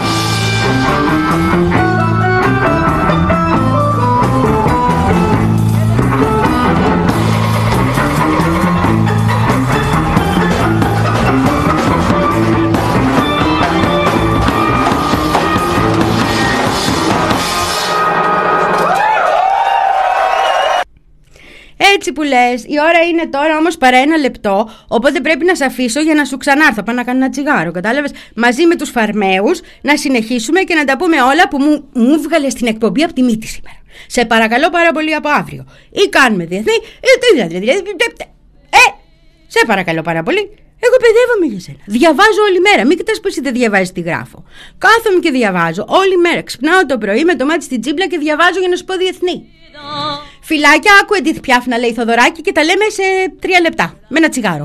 Έτσι που λες, η ώρα είναι τώρα όμως παρά ένα λεπτό, οπότε πρέπει να σε αφήσω για να σου ξανάρθω. Πάω να κάνω ένα τσιγάρο, κατάλαβες? Μαζί με τους φαρμαίους να συνεχίσουμε και να τα πούμε όλα που μου, μου βγάλε στην εκπομπή από τη μύτη σήμερα. Σε παρακαλώ πάρα πολύ από αύριο. Ή κάνουμε διεθνή, ή δηλαδή, δηλαδή, ε, σε παρακαλώ πάρα πολύ. Εγώ παιδεύομαι για σένα. Διαβάζω όλη μέρα. Μην κοιτάς πως εσύ δεν διαβάζεις τι γράφω. Κάθομαι και διαβάζω όλη μέρα. Ξυπνάω το πρωί με το μάτι στην τσίμπλα και διαβάζω για να σου πω διεθνή. Φιλάκια, άκου Εντίθ Πιάφ να λέει Θοδωράκη και τα λέμε σε τρία λεπτά. Με ένα τσιγάρο.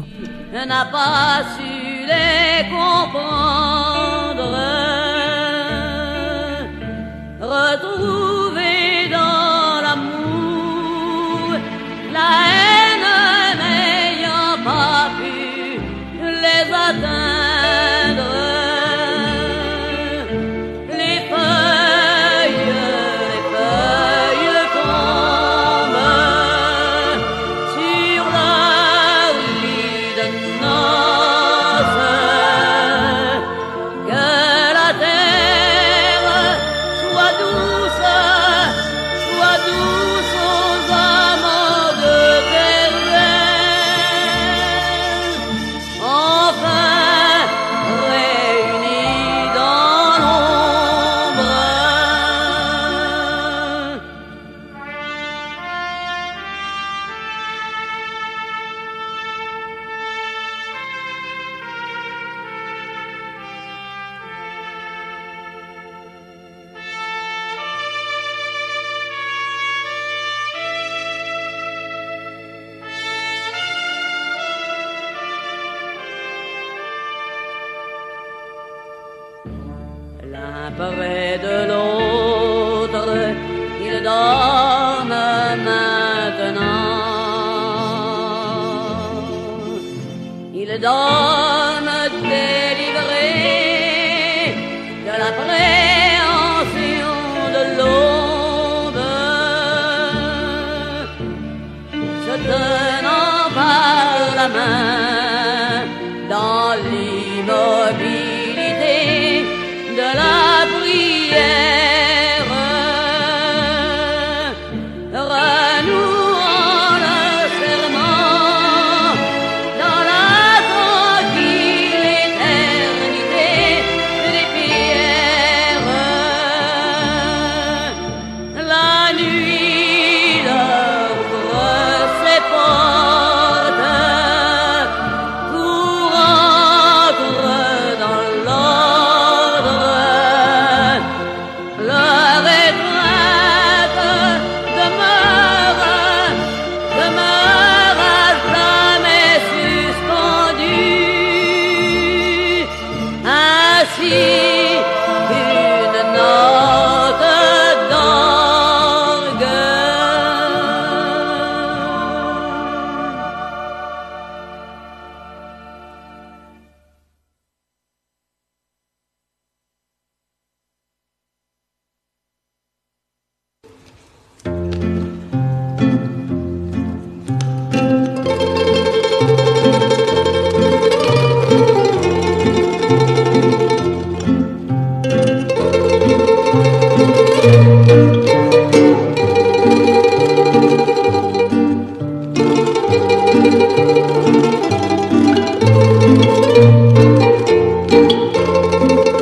Près de l'autre, ils dorment maintenant. Ils dorment délivrés de l'appréhension de l'aube, se tenant par la main dans l'immobilier.